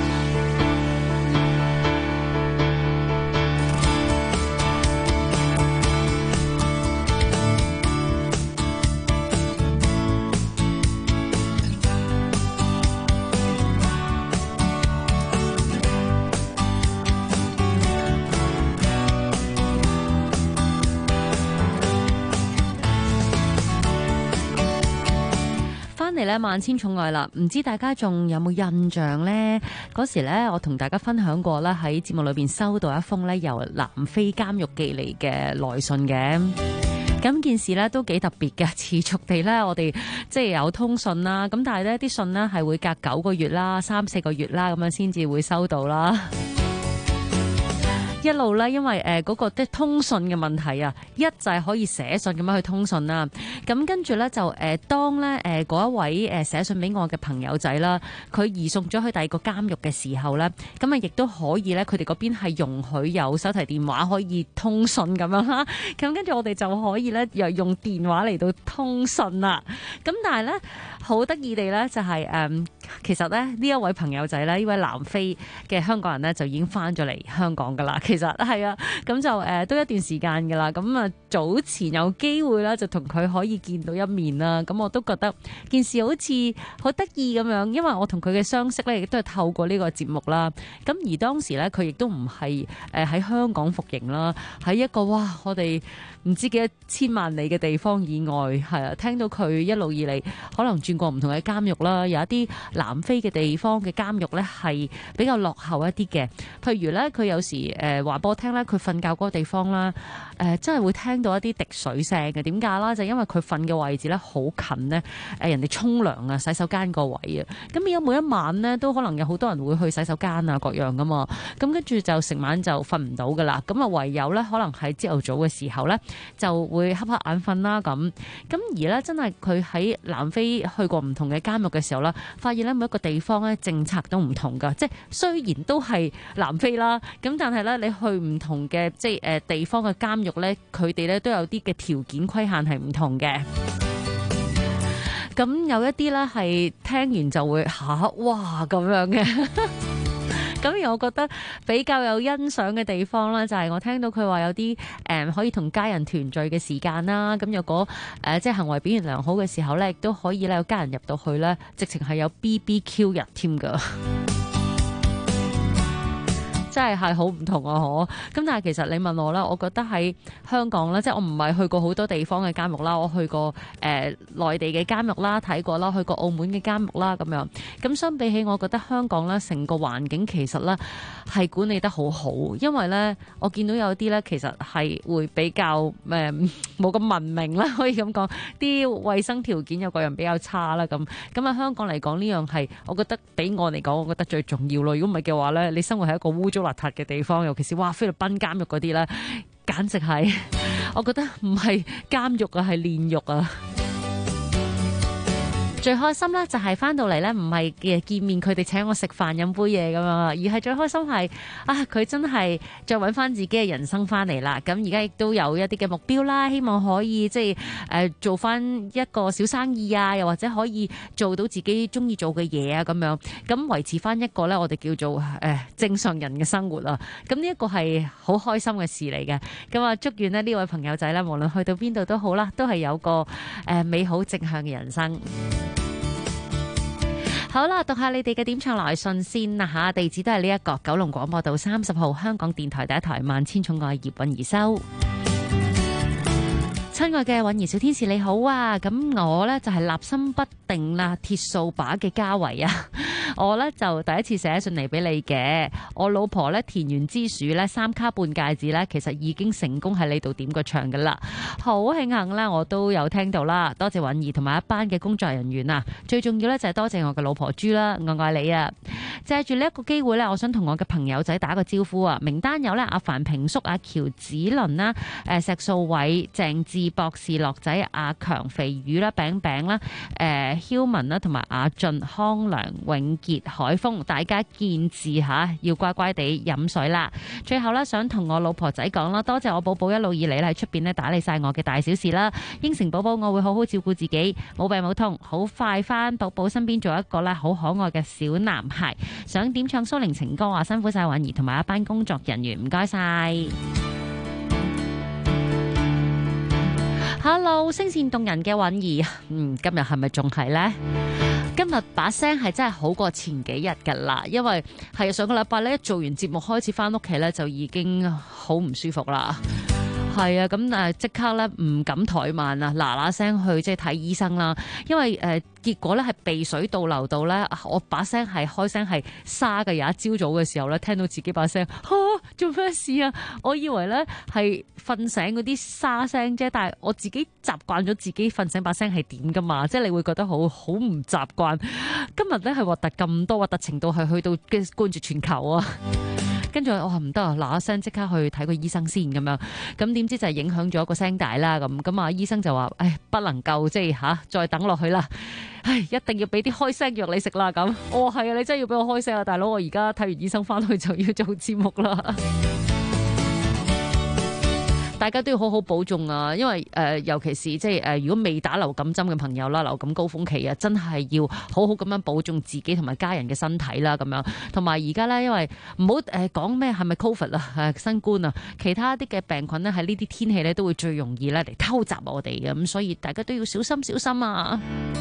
嚟咧萬千寵愛啦，唔知大家仲有冇印象呢？嗰時咧，我同大家分享過啦，喺節目裏邊收到一封咧由南非監獄寄嚟嘅來信嘅。咁件事咧都幾特別嘅，持續地咧我哋即係有通訊啦。咁但係呢啲信呢係會隔9個月啦、3、4個月啦咁樣先至會收到啦。一路咧，因為嗰個即係通訊嘅問題啊，一就係可以寫信咁樣去通訊啦。咁跟住咧就當咧嗰一位寫信俾我嘅朋友仔啦，佢移送咗去第2個監獄嘅時候咧，咁啊亦都可以咧，佢哋嗰邊係容許有手提電話可以通訊咁樣啦。咁跟住我哋就可以咧又用電話嚟到通訊啦。咁但係咧好得意地咧就係其實咧呢一位朋友仔咧，呢位南非嘅香港人咧就已經翻咗嚟香港噶啦。其其實係啊，咁就都一段時間㗎啦。咁啊早前有機會啦，就同佢可以見到一面啦。咁我都覺得件事好似好得意咁樣，因為我同佢嘅相識咧，亦都係透過呢個節目啦。咁而當時咧，佢亦都唔係喺香港服刑啦，喺一個我哋唔知幾多千萬里嘅地方以外，係啊，聽到佢一路以嚟可能轉過唔同嘅監獄啦，有一啲南非嘅地方嘅監獄咧係比較落後一啲嘅。譬如咧，佢有時話俾我聽咧，佢瞓覺嗰個地方啦，真係會聽到一啲滴水聲嘅。點解啦？就因為佢瞓嘅位置咧好近咧，人哋沖涼啊、洗手間個位啊。咁而家每一晚咧都可能有好多人會去洗手間啊各樣噶嘛。咁跟住就成晚就瞓唔到噶啦。咁啊唯有咧可能喺朝頭早嘅時候咧就會瞌眼瞓啦咁。咁而咧真係佢喺南非去過唔同嘅監獄嘅時候啦，發現咧每一個地方咧政策都唔同噶。即係雖然都係南非啦，咁但係咧你去唔同嘅地方嘅監獄咧，佢哋咧都有啲嘅條件規限係唔同嘅。咁有一啲咧係聽完就會哇咁樣嘅。咁而我覺得比較有欣賞嘅地方啦，就係我聽到佢話有啲可以同家人團聚嘅時間啦。咁若果即係行為表現良好嘅時候咧，亦都可以咧有家人入到去咧，直情係有 BBQ 日添㗎。真係好唔同啊！咁但係其實你問我啦，我覺得喺香港咧，即係我唔係去過好多地方嘅監獄啦，我去過內地嘅監獄啦，睇過啦，去過澳門嘅監獄啦咁樣。咁相比起，我覺得香港咧成個環境其實咧係管理得好好，因為咧我見到有啲咧其實係會比較冇咁文明啦，可以咁講，啲衛生條件有個人比較差啦咁。咁啊香港嚟講呢樣係我覺得俾我嚟講，我覺得最重要咯。如果唔係嘅話咧，你生活喺一個污糟邋遢嘅地方，尤其是菲律賓監獄嗰啲咧，簡直係我覺得唔係監獄啊，係煉獄啊！最開心咧就係翻到嚟咧，唔係嘅見面，佢哋請我食飯飲杯嘢咁樣，而係最開心係佢真係再揾翻自己嘅人生翻嚟啦。咁而家亦都有一啲嘅目標啦，希望可以做翻一個小生意啊，又或者可以做到自己中意做嘅嘢啊咁樣，咁維持翻一個咧我哋叫做正常人嘅生活啊。咁呢一個係好開心嘅事嚟嘅。咁啊，祝願呢位朋友仔咧，無論去到邊度都好啦，都係有個美好正向嘅人生。好啦，讀下你哋嘅點唱來信先啦吓，地址都係呢一個九龍廣播道30號，香港電台第一台萬千寵愛葉韻儀收。親愛嘅韻儀小天使你好啊，咁我呢就係立心不定啦，鐵掃把嘅嘉維啊，我呢就第一次寫信嚟俾你嘅，我老婆呢填完支書呢3卡半戒指呢，其實已經成功喺呢度點個唱噶啦，好慶幸呢，我都有聽到啦，多謝韻儀同埋一班嘅工作人員啊，最重要呢就係多謝我嘅老婆豬啦，我愛你啊！借住呢一個機會呢，我想同我嘅朋友仔打個招呼啊，名單有呢阿凡平叔、阿喬子倫啦、石素偉、鄭志博士、樂仔、阿強、肥魚啦、餅餅啦、囂文啦，同埋阿俊、康良、永傑、海峰，大家見字吓，要乖乖地飲水啦。最後咧，想同我老婆仔講啦，多謝我寶寶一路以嚟喺出邊咧打理晒我嘅大小事啦。應承寶寶我會好好照顧自己，冇病冇痛，好快翻寶寶身邊做一個咧好可愛嘅小男孩。想點唱蘇寧情歌啊，辛苦晒韻儀同埋一班工作人員，唔該晒。Hello， 聲線動人嘅韻儀，今日係咪仲係呢？今日把聲係真係好過前幾日㗎啦，因為係上個禮拜咧做完節目開始翻屋企咧就已經好唔舒服啦。係啊，咁即刻咧唔敢怠慢啊，嗱聲去即係睇醫生啦。因為結果咧係鼻水倒流到咧，我把聲係開聲係沙嘅。有一朝早嘅時候咧，聽到自己把聲，做咩事啊？我以為咧係瞓醒嗰啲沙聲啫，但係我自己習慣咗自己瞓醒把聲係點噶嘛，即係你會覺得好唔習慣。今日咧係核突咁多，核突程度係去到嘅冠絕全球啊！跟住我話唔得啊，嗱一聲即刻去睇個醫生先咁樣，咁點知就係影響咗個聲帶啦咁啊，醫生就話不能夠即係再等落去啦，一定要俾啲開聲藥你食啦咁。我話係啊，你真係要俾我開聲啊，大佬，我而家睇完醫生翻去就要做節目啦。 大家都要好好保重啊，因為尤其是即係如果未打流感針嘅朋友啦，流感高峰期啊，真係要好好咁樣保重自己同埋家人嘅身體啦，咁樣。同埋而家咧，因為唔好講咩係咪 Covid 啊，新冠啊，其他啲嘅病菌咧喺呢啲天氣咧都會最容易咧嚟偷襲我哋嘅，咁所以大家都要小心啊！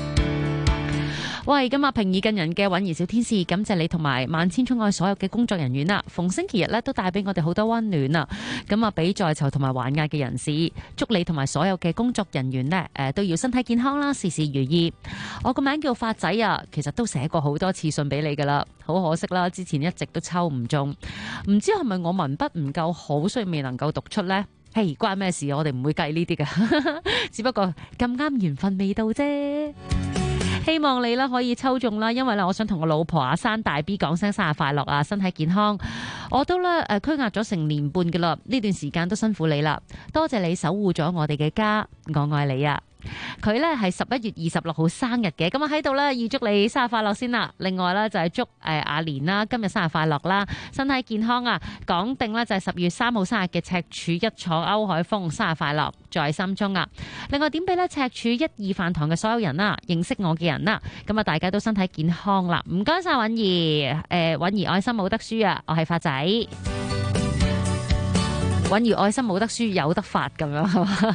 喂，咁平易近人嘅韻兒小天使，感謝你同埋萬千寵愛所有嘅工作人員啦！逢星期日咧都帶俾我哋好多溫暖啊！咁啊，俾在囚同埋還押嘅人士，祝你同埋所有嘅工作人員呢，都要身體健康啦，事事如意。我個名叫發仔啊，其實都寫過好多次信俾你噶啦，好可惜啦，之前一直都抽唔中，唔知係咪我文筆唔夠好，所以未能夠讀出呢？嘿，關咩事？我哋唔會計呢啲噶，只不過咁啱緣分未到啫。希望你啦可以抽中啦，因為咧我想同我老婆阿山大 B 講聲生日快樂啊，身體健康。我都咧拘押咗成年半㗎啦，呢段時間都辛苦你啦，多謝你守護咗我哋嘅家，我愛你啊！佢咧係11月26號生日嘅，咁啊喺度咧預祝你生日快樂先啦。另外咧就係祝阿蓮啦今日生日快樂啦，身體健康啊！講定咧就係10月3號生日嘅赤柱一廠歐海峰生日快樂在心中啊！另外點俾咧赤柱1、2飯堂嘅所有人啦，認識我嘅人啦，咁啊大家都身體健康啦！唔該晒韻兒，韻兒愛心冇得輸啊！我係發仔，韻兒愛心冇得輸有得發咁樣係嘛？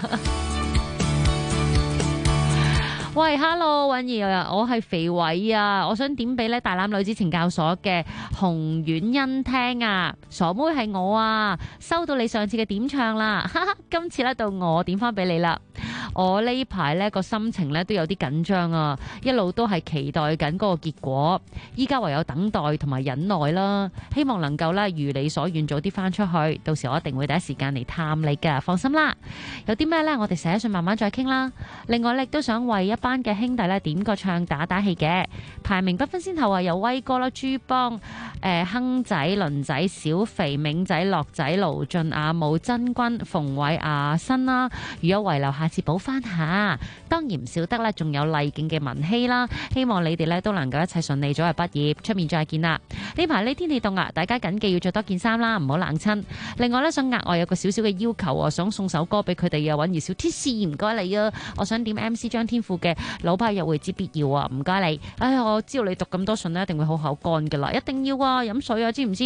喂 ，Hello， 韻兒啊，我係肥偉啊，我想點俾咧大欖女子懲教所嘅洪婉欣聽啊，傻妹係我啊，收到你上次嘅點唱啦，哈哈，今次咧到我點翻俾你啦。我呢排呢個心情呢都有啲緊張啊，一路都係期待緊嗰個結果，依家唯有等待同埋忍耐啦，希望能夠呢如你所願早啲翻出去，到時我一定會第一時間嚟探你噶，放心啦。有啲咩呢？我哋寫信慢慢再傾啦。另外呢，亦都想為一班嘅兄弟呢點個唱打打氣嘅，排名不分先後啊，有威哥啦、朱邦、亨仔、倫仔、小肥、明仔、樂仔、盧俊、阿武、真君、馮偉、阿新啦，如有遺留，下次補翻下。當然唔少得啦，仲有麗景嘅文希啦，希望你哋咧都能夠一切順利，早日畢業，出面再見啦。呢排呢天氣凍啊，大家緊記要着多件衫啦，唔好冷親。另外咧，想額外有個少少嘅要求啊，想送首歌俾佢哋啊，韻兒小天使唔該你啊，我想點 MC 張天賦嘅老派約會之必要啊，唔該你。哎呀，我知道你讀咁多信咧，一定會好口乾噶啦，一定要啊，飲水啊，知唔知？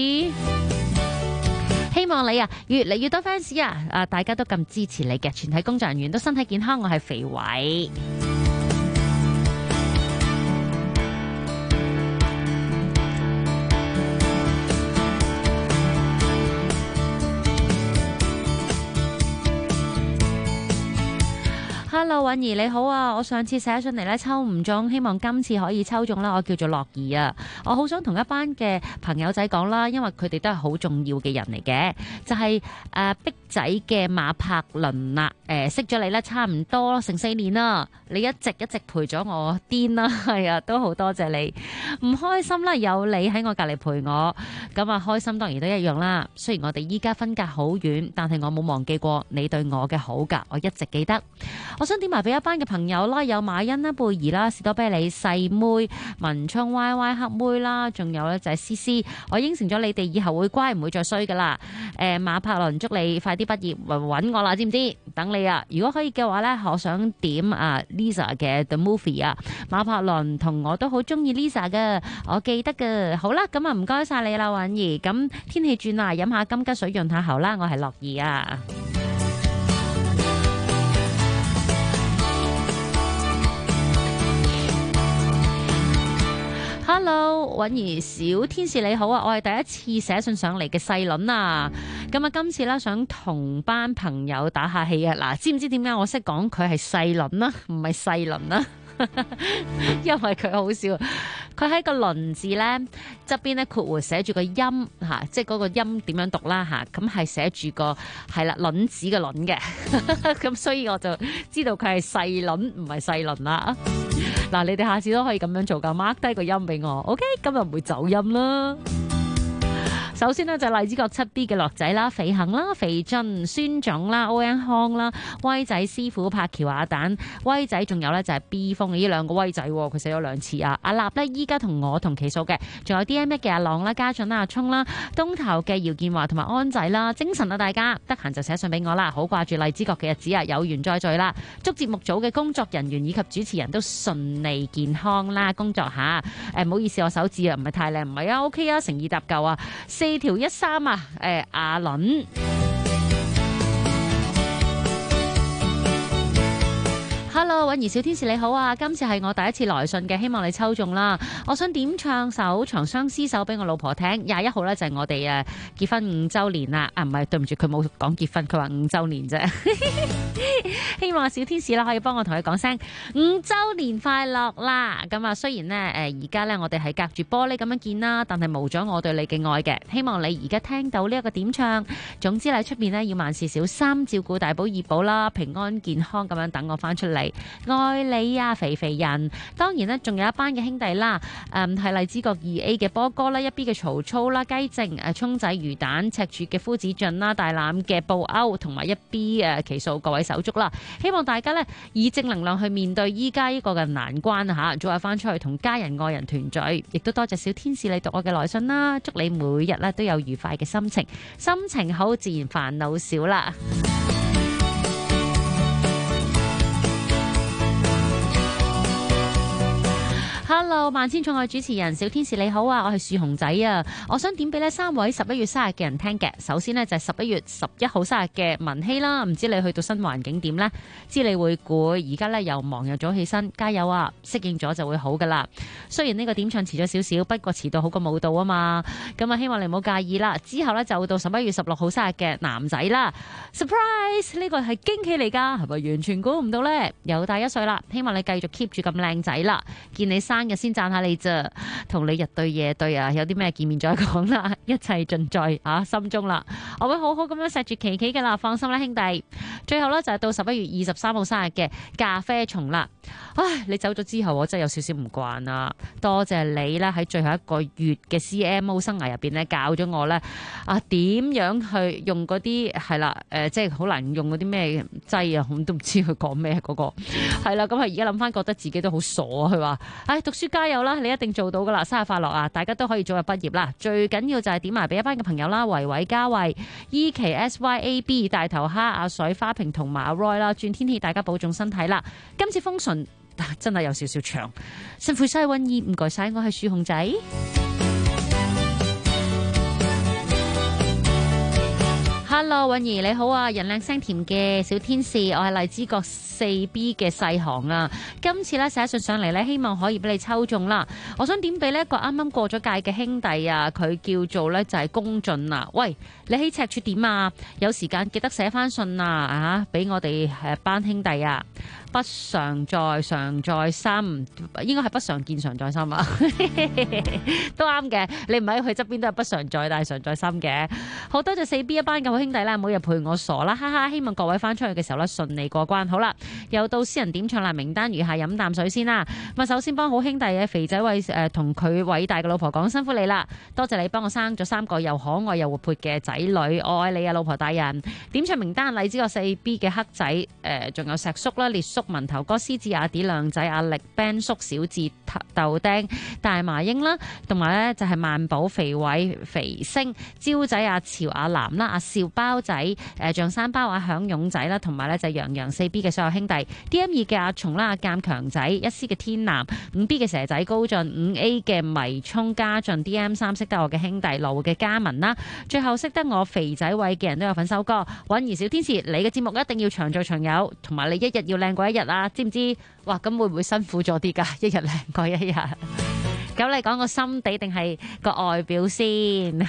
希望你啊越嚟越多 fans 啊！大家都咁支持你嘅，全體工作人員都身體健康。我係肥偉。Hello， 韻兒你好啊！我上次寫上嚟咧抽唔中，希望今次可以抽中啦。我叫做樂兒啊，我好想同一班嘅朋友仔講啦，因為佢哋都係好重要嘅人嚟嘅，就係碧仔嘅馬柏倫啦。識咗你咧差唔多成4年啦，你一直陪咗我癲啦，係啊，都好多謝你。唔開心啦，有你喺我隔離陪我，咁啊開心當然都一樣啦。雖然我哋依家分隔好遠，但係我冇忘記過你對我嘅好㗎，我一直記得。我想點埋俾一班嘅朋友啦，有馬欣啦、貝兒啦、士多啤梨、細妹、文聰、Y Y 黑妹啦，仲有咧就係思思。我應承咗你哋以後會乖，唔會再衰噶啦。馬柏倫祝你快啲畢業，搵我啦，知唔知？等你啊！如果可以嘅話咧，我想點啊 Lisa 嘅 The Movie 啊。馬柏倫同我都好中意 Lisa 嘅，我記得嘅。好啦，咁啊唔該晒你啦，韻兒。咁天氣轉啊，飲下金桔水潤下喉啦。我係樂兒啊。Hello， 韻兒小天使你好啊！我係第一次寫信上嚟嘅細倫啊，咁啊今次咧想同班朋友打下氣啊！嗱，知唔知點解我識講佢係細倫啦，唔係細倫啦？因為佢好笑，佢喺個倫字咧側邊咧括弧寫住個音吓，即係嗰個音點樣讀啦吓，咁係寫住個係啦卵子嘅卵嘅，咁所以我就知道佢係細倫唔係細倫啦。嗱，你哋下次都可以咁樣做噶，mark 低個音俾我 ，OK？ 今日唔會走音啦。 首先呢，就荔枝角7B 嘅樂仔啦、肥恒啦、肥俊、孫總啦、ON 康啦、威仔師傅、柏橋亞蛋、威仔，仲有呢就係 B 風嘅呢兩個威仔，佢寫咗2次啊。阿立呢，依家同我同期數嘅，仲有 DM1 嘅阿朗啦、家俊啦、阿聰啦、東頭嘅姚建華同埋安仔啦，精神啊大家，得閒就寫信俾我啦，好掛住荔枝角嘅日子啊，有緣再聚啦。祝節目組嘅工作人員以及主持人都順利健康啦，工作下唔好意思，我手指啊唔係太靚，唔係啊 OK 啊，誠意搭救啊，4條13啊，阿倫。Hello， 韻兒小天使你好啊！今次係我第一次來信嘅，希望你抽中啦。我想點唱首《長相廝守》俾我老婆聽。21號呢就係我哋結婚5週年啦。唔係，對唔住，佢冇講結婚，佢話5週年啫。希望小天使啦可以幫我同佢講聲5週年快樂啦。咁啊，雖然呢而家呢我哋係隔住玻璃咁樣見啦，但係無咗我對你嘅愛嘅。希望你而家聽到呢一個點唱。總之喺出邊呢要萬事小心，照顧大寶二寶啦，平安健康咁樣等我翻出嚟。愛你啊，肥肥人！當然呢，仲有一班嘅兄弟啦，係荔枝角2A 嘅波哥啦，一 B 嘅曹操啦，雞正聰仔魚蛋，赤柱嘅夫子俊啦，大欖嘅布歐同埋一 B 期數各位手足啦，希望大家呢以正能量去面對依家呢個嘅難關啊！早日翻出去同家人愛人團聚，亦都多謝小天使你讀我嘅來信啦，祝你每日呢都有愉快嘅心情，心情好自然煩惱少啦。Hello， 萬千寵愛主持人小天使你好啊，我係樹熊仔啊，我想點俾呢3位11月生日嘅人聽嘅。首先呢，就係11月11號生日嘅文希啦，唔知你去到新環境點呢？知你會攰，而家呢又忙又早起身，加油啊！適應咗就會好噶啦。雖然呢個點唱遲咗少少，不過遲到好過冇到啊嘛。咁啊，希望你唔好介意啦。之後呢，就到11月16號生日嘅男仔啦 ，surprise 呢個係驚喜嚟噶，係咪完全估唔到呢？又大1歲啦，希望你繼續 keep 住咁靚仔啦。見你生日先讚下你咋，同你日對夜對啊，有啲咩見面再講啦，一切盡在心中啦。我會好好咁樣錫住琪琪噶啦，放心啦兄弟。最後呢，就係到11月23號生日嘅咖啡蟲啦。唉，你走咗之後我真係有少少唔慣啊，多謝你啦，喺最後一個月嘅 CMO 生涯入邊呢，教咗我呢點樣去用嗰啲係啦，即係好難用嗰啲咩劑啊，我都唔知佢講咩嗰個係啦。咁而家諗翻覺得自己都好傻啊，佢話唉，讀書加油啦，你一定做到噶啦，生日快樂啊！大家都可以早日畢業啦，最緊要就係點埋俾一班嘅朋友啦，維維、嘉慧、依琪、SYAB、大頭蝦、阿水、花瓶同埋阿 Roy 啦，轉天氣大家保重身體啦。今次封唇真係有少少長，辛苦晒溫意，唔該晒，我係樹熊仔。Hello， 韻兒你好啊，人靚聲甜嘅小天使，我係荔枝角4B 嘅細行啊。今次咧寫信上嚟咧，希望可以俾你抽中啦。我想點俾呢一個啱啱過咗界嘅兄弟啊，佢叫做咧就係公俊啊。喂，你喺赤柱點啊？有時間記得寫翻信啊，俾我哋班兄弟啊。不常在，常在心，應該係不常見，常在心啊，都啱嘅。你唔喺佢側邊都係不常在，但係常在心嘅。好多謝4B 一班嘅好兄弟啦，每日陪我傻啦，哈哈！希望各位翻出去嘅時候咧順利過關。好啦，又到私人點唱啦，名單如下，飲啖水先啦。咁啊，首先幫好兄弟嘅肥仔偉同佢偉大嘅老婆講辛苦你啦，多謝你幫我生咗3個又可愛又活潑嘅仔女，我愛你啊，老婆大人。點唱名單荔枝角4B嘅黑仔，仲有石叔啦，烈叔。文頭哥、獅子、阿 D、亮仔、阿力、Ben 叔、小智、豆丁、大麻英啦，同埋咧就係萬寶、肥偉、肥星、招仔、阿潮、阿南啦、阿少包仔、象山包、阿響勇仔啦，同埋咧就洋洋4B 嘅所有兄弟 ，DM2 嘅阿松啦、阿鑑強仔、1C 嘅天南、5B 嘅蛇仔高進、5A 嘅迷聰家進、DM3 識得我嘅兄弟羅嘅嘉文啦，最後識得我肥仔偉嘅人都有份收歌。韻兒小天使，你嘅節目一定要長做長有，同埋你一日要靚過一日啊！知唔知？哇，咁會唔會辛苦咗啲㗎？一日靚過一日。咁你講個心地定係個外表先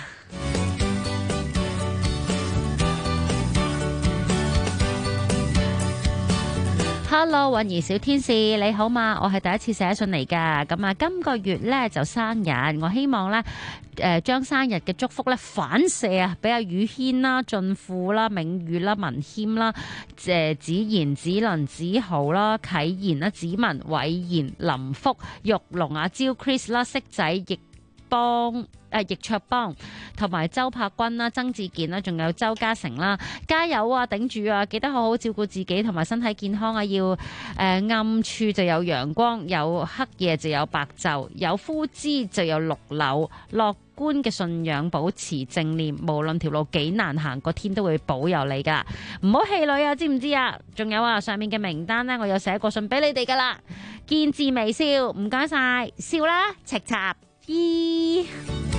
？Hello， 韻兒小天使你好嘛？我係第一次寫信嚟噶，咁啊，今個月咧就生日，我希望咧將生日嘅祝福咧反射啊，俾阿宇軒啦、俊富啦、明宇啦、文謙啦、子賢、子倫、子豪啦、啟賢啦、子文、偉賢、林福、玉龍、阿蕉、Chris 啦、色仔、亦易卓邦同埋周柏君啦、曾志健啦，仲有周家成啦，加油啊，頂住啊，記得好好照顧自己同埋身體健康啊！要暗處就有陽光，有黑夜就有白晝，有枯枝就有綠柳，樂觀嘅信仰，保持正念，無論條路幾難行，個天都會保佑你噶，唔好氣餒啊，知唔知啊？仲有啊，上面嘅名單呢，我有寫過信俾你哋噶啦，見字微笑，唔該晒，笑啦，赤插咦。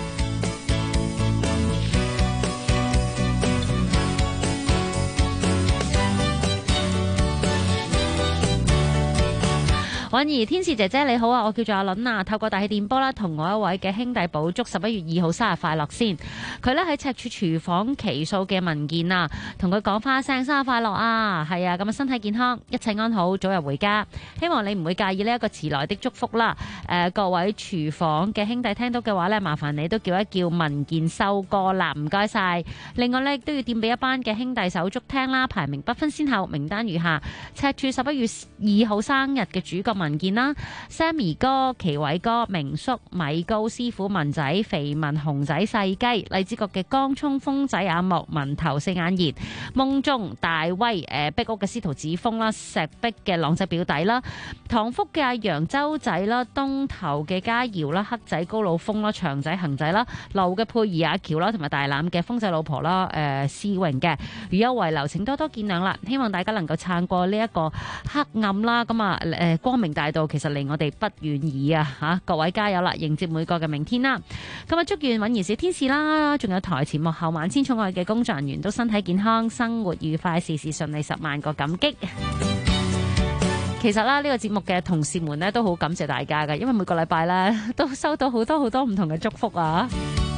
婉兒天使姐姐你好啊，我叫做阿倫啊，透過大氣電波啦，同我一位嘅兄弟補祝11月2號生日快樂先。佢咧喺赤柱廚房期數嘅文件啊，同佢講返聲生日快樂啊，係啊，咁啊身體健康，一切安好，早日回家。希望你唔會介意呢一個遲來的祝福啦。各位廚房嘅兄弟聽到嘅話咧，麻煩你都叫一叫文件收歌啦，唔該晒。另外咧都要點俾一班嘅兄弟手足聽啦，排名不分先後，名單如下：赤柱11月2號生日嘅主角文件啦 ，Sammy 哥、奇偉哥、明叔、米高師傅、文仔、肥文、熊仔、細雞、荔枝角嘅江涌、風仔、阿木、文頭、四眼熱、夢中、大威、壁屋嘅司徒子峰啦、石壁嘅朗仔表弟啦、唐福嘅阿楊周仔啦、東頭嘅嘉瑤啦、黑仔高老峰啦、長仔恒仔啦、劉嘅佩兒阿喬啦，同埋大欖嘅風仔老婆啦，思榮嘅，如有遺留請多多見諒啦，希望大家能夠撐過呢一個黑暗啦，咁啊光明大道其實離我哋不遠矣啊！嚇，各位加油啦，迎接每個嘅明天啦！今日祝願允兒小天使啦，仲有台前幕後萬千寵愛嘅工作人員都身體健康，生活愉快，事事順利，10萬個感激。其實啦，呢個節目嘅同事們呢都好感謝大家嘅，因為每個禮拜咧都收到好多唔同嘅祝福啊！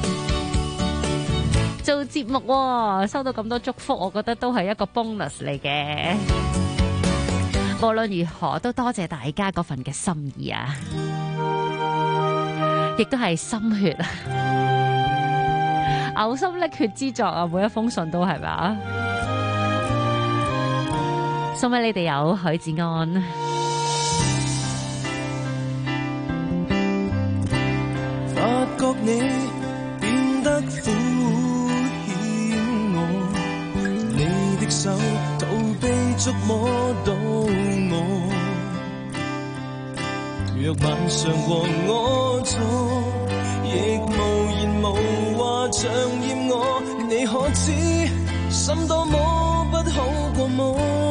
做節目收到咁多祝福，我覺得都係一個 bonus 嚟嘅。無論如何，都多謝大家嗰份嘅心意啊，亦都係心血啊，嘔心瀝血之作啊！每一封信都係咪？送俾你哋有許志安。 發覺你變得敷衍我，你的手逃避觸摸到我，若晚上和我坐，亦無言無話像厭我，你可知心多麼不好過麼？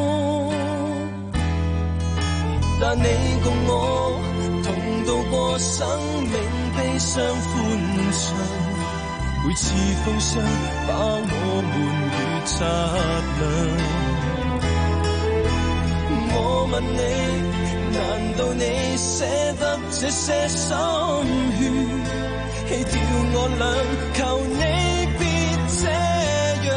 但你共我同渡過生命悲傷歡暢，每次風霜把我們越擦亮。我問你，難道你捨得這些心血，棄掉我倆，求你別這樣。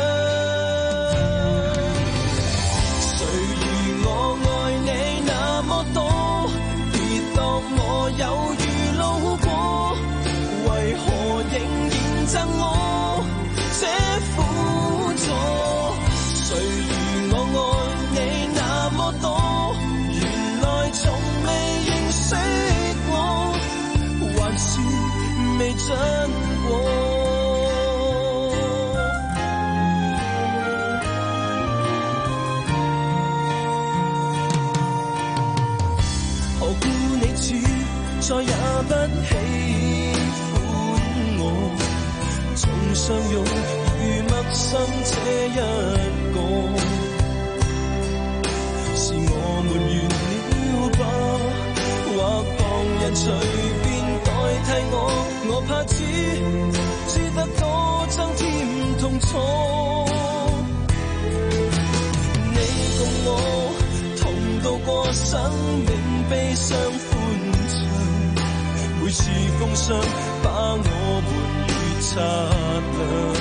誰如我愛你那麼多，別當我有如路過，為何仍然憎我這苦楚？誰如我愛你那麼多，原來從未認識我，還是未真過。何故你似再也不喜歡我？從相擁如陌生這一個，是我們完了吧？或旁人隨便代替我，我怕知得多增添痛楚。你共我同渡過生命悲傷歡暢，每次風霜把我們越擦亮。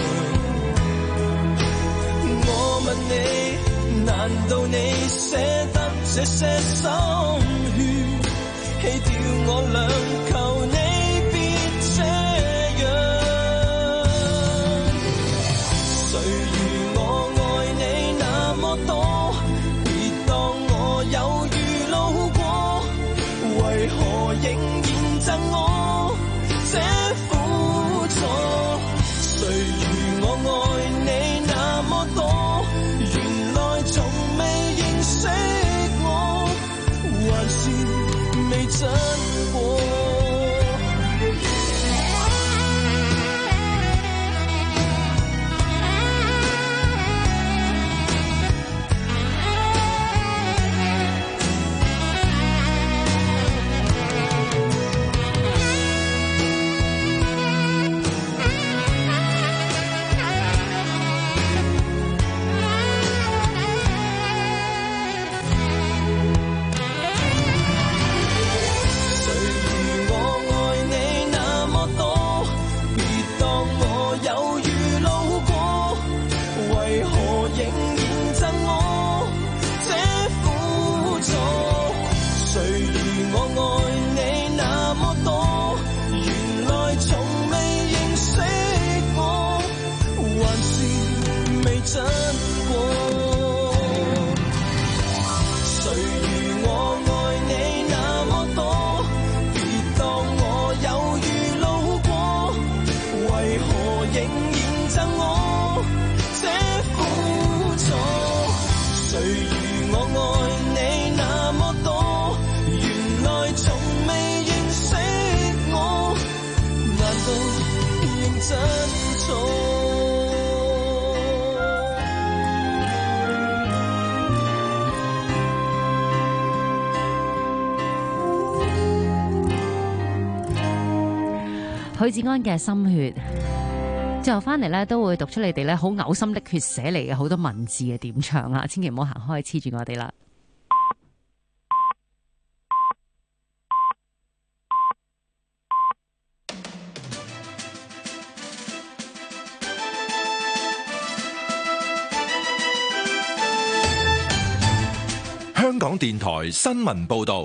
我問你，難道你捨得這些心血，棄掉我倆，求你別這樣。誰如我愛你那麼多，別當我有如路過，為何仍然憎我這苦未真過。 許志安嘅心血，最後翻嚟咧都會讀出你哋咧好嘔心瀝血寫嚟嘅好多文字嘅點唱啊！千祈唔好行開黐住我哋啦。 香港電台新聞報道。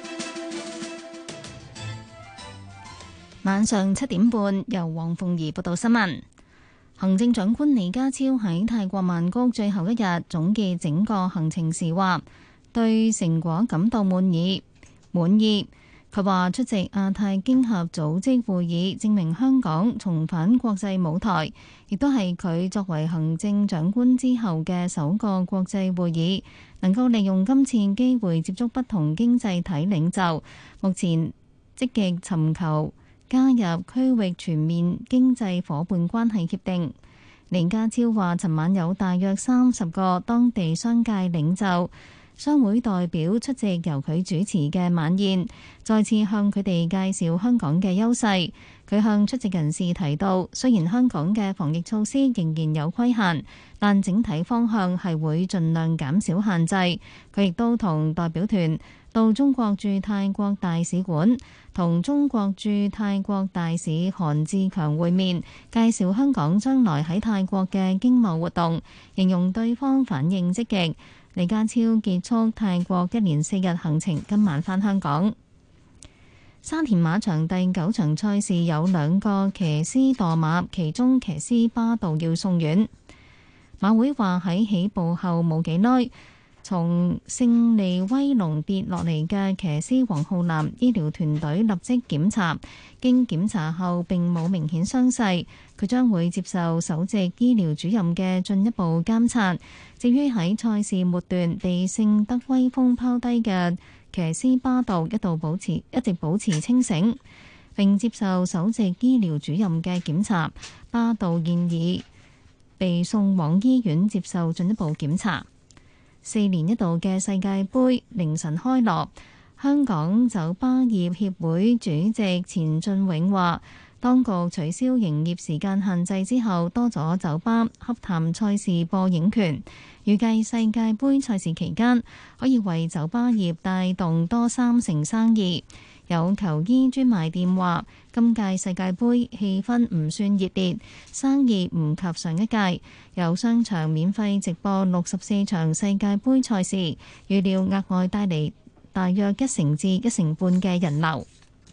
晚上7點半，由黃鳳儀報道新聞。行政長官李家超喺泰國曼谷最後一日總結整個行程時話，對成果感到滿意。佢話出席亞太經合組織會議，證明香港重返國際舞台，亦都係佢作為行政長官之後嘅首個國際會議，能夠利用今次機會接觸不同經濟體領袖，目前積極尋求加入區域全面經濟夥伴關係協定。李家超話，尋晚有大約30個當地商界領袖、商會代表出席由佢主持嘅晚宴，再次向佢哋介紹香港嘅優勢。佢向出席人士提到，雖然香港嘅防疫措施仍然有規限，但整體方向係會盡量減少限制。佢亦都同代表團到中國駐泰國大使館同中國駐泰國大使韓志強會面，介紹香港將來喺泰國嘅經貿活動，形容對方反應積極。李家超結束泰國1連4日行程，今晚返香港。沙田馬場第9場賽事有2個騎師墮馬，其中騎師巴道要送院。馬會話喺起步後冇幾耐，從勝利威龍跌落嚟嘅騎師黃浩南，醫療團隊立即檢查，經檢查後並冇明顯傷勢，佢將會接受首席醫療主任嘅進一步監察。至於喺賽事末段被聖德威風拋低嘅騎師巴道，一直保持清醒，並接受首席醫療主任嘅檢查。巴道現已被送往醫院接受進一步檢查。4年一度嘅世界盃凌晨開鑼，香港酒吧業協會主席錢俊永話，當局取消營業時間限制之後，多咗酒吧洽談賽事播映權，預計世界盃賽事期間可以為酒吧業帶動多30%生意。有球衣專賣店話，今屆世界盃氣氛唔算熱烈，生意唔及上一屆。有商場免費直播64場世界盃賽事，預料額外帶嚟大約1成至1成半嘅人流。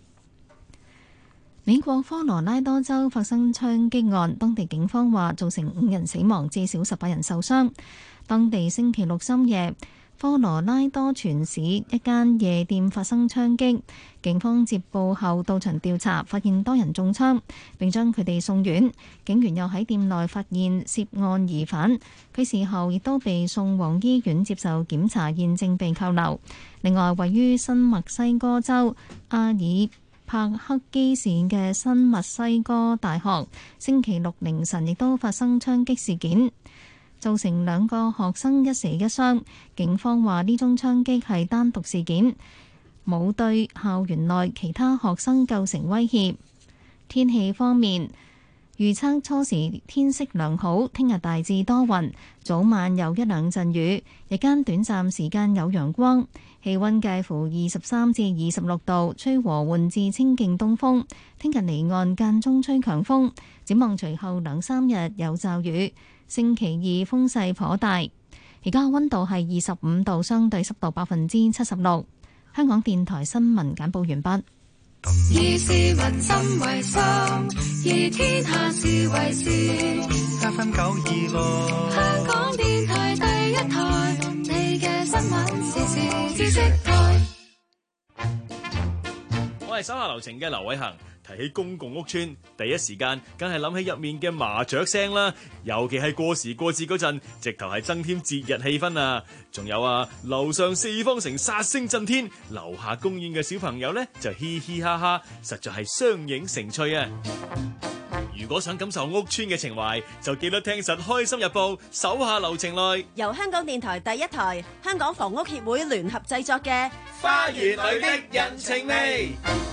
美國科羅拉多州發生槍擊案，當地警方話造成5人死亡，至少18人受傷。當地星期六深夜科羅拉多全市一間夜店發生槍擊，警方接報後到場調查，發現多人中槍，並將佢哋送院。警員又喺店內發現涉案疑犯，佢事後亦都被送往醫院接受檢查，現正被扣留。另外，位於新墨西哥州阿爾帕克基市嘅新墨西哥大學，星期六凌晨亦都發生槍擊事件，造成2個學生一死一傷。警方話呢宗槍擊係單獨事件，冇對校園內其他學生構成威脅。天氣方面，預測初時天色良好，聽日大致多雲，早晚有1兩陣雨，日間短暫時間有陽光，氣溫介乎23至26度，吹和緩至清勁東風。聽日離岸間中吹強風，展望隨後2、3日有驟雨。星期2風勢頗大。而家溫度係25度，相對濕度76%。香港電台新聞簡報完畢。 以市民心為心，以天下事為事。 FM 926， 香港電台第一台，你嘅新聞時事知識台。 我係手下留情嘅劉偉恒。提起公共屋邨，第一時間梗係諗起入面嘅麻雀聲啦，尤其係過時過節嗰陣，直頭係增添節日氣氛啊！仲有啊，樓上四方城殺聲震天，樓下公園嘅小朋友呢就嘻嘻哈哈，實在係雙影成趣啊！如果想感受屋邨嘅情懷，就記得聽實《開心日報》手下留情內， 由香港電台第一台、香港房屋協會聯合製作嘅《 花園裏的人情味》。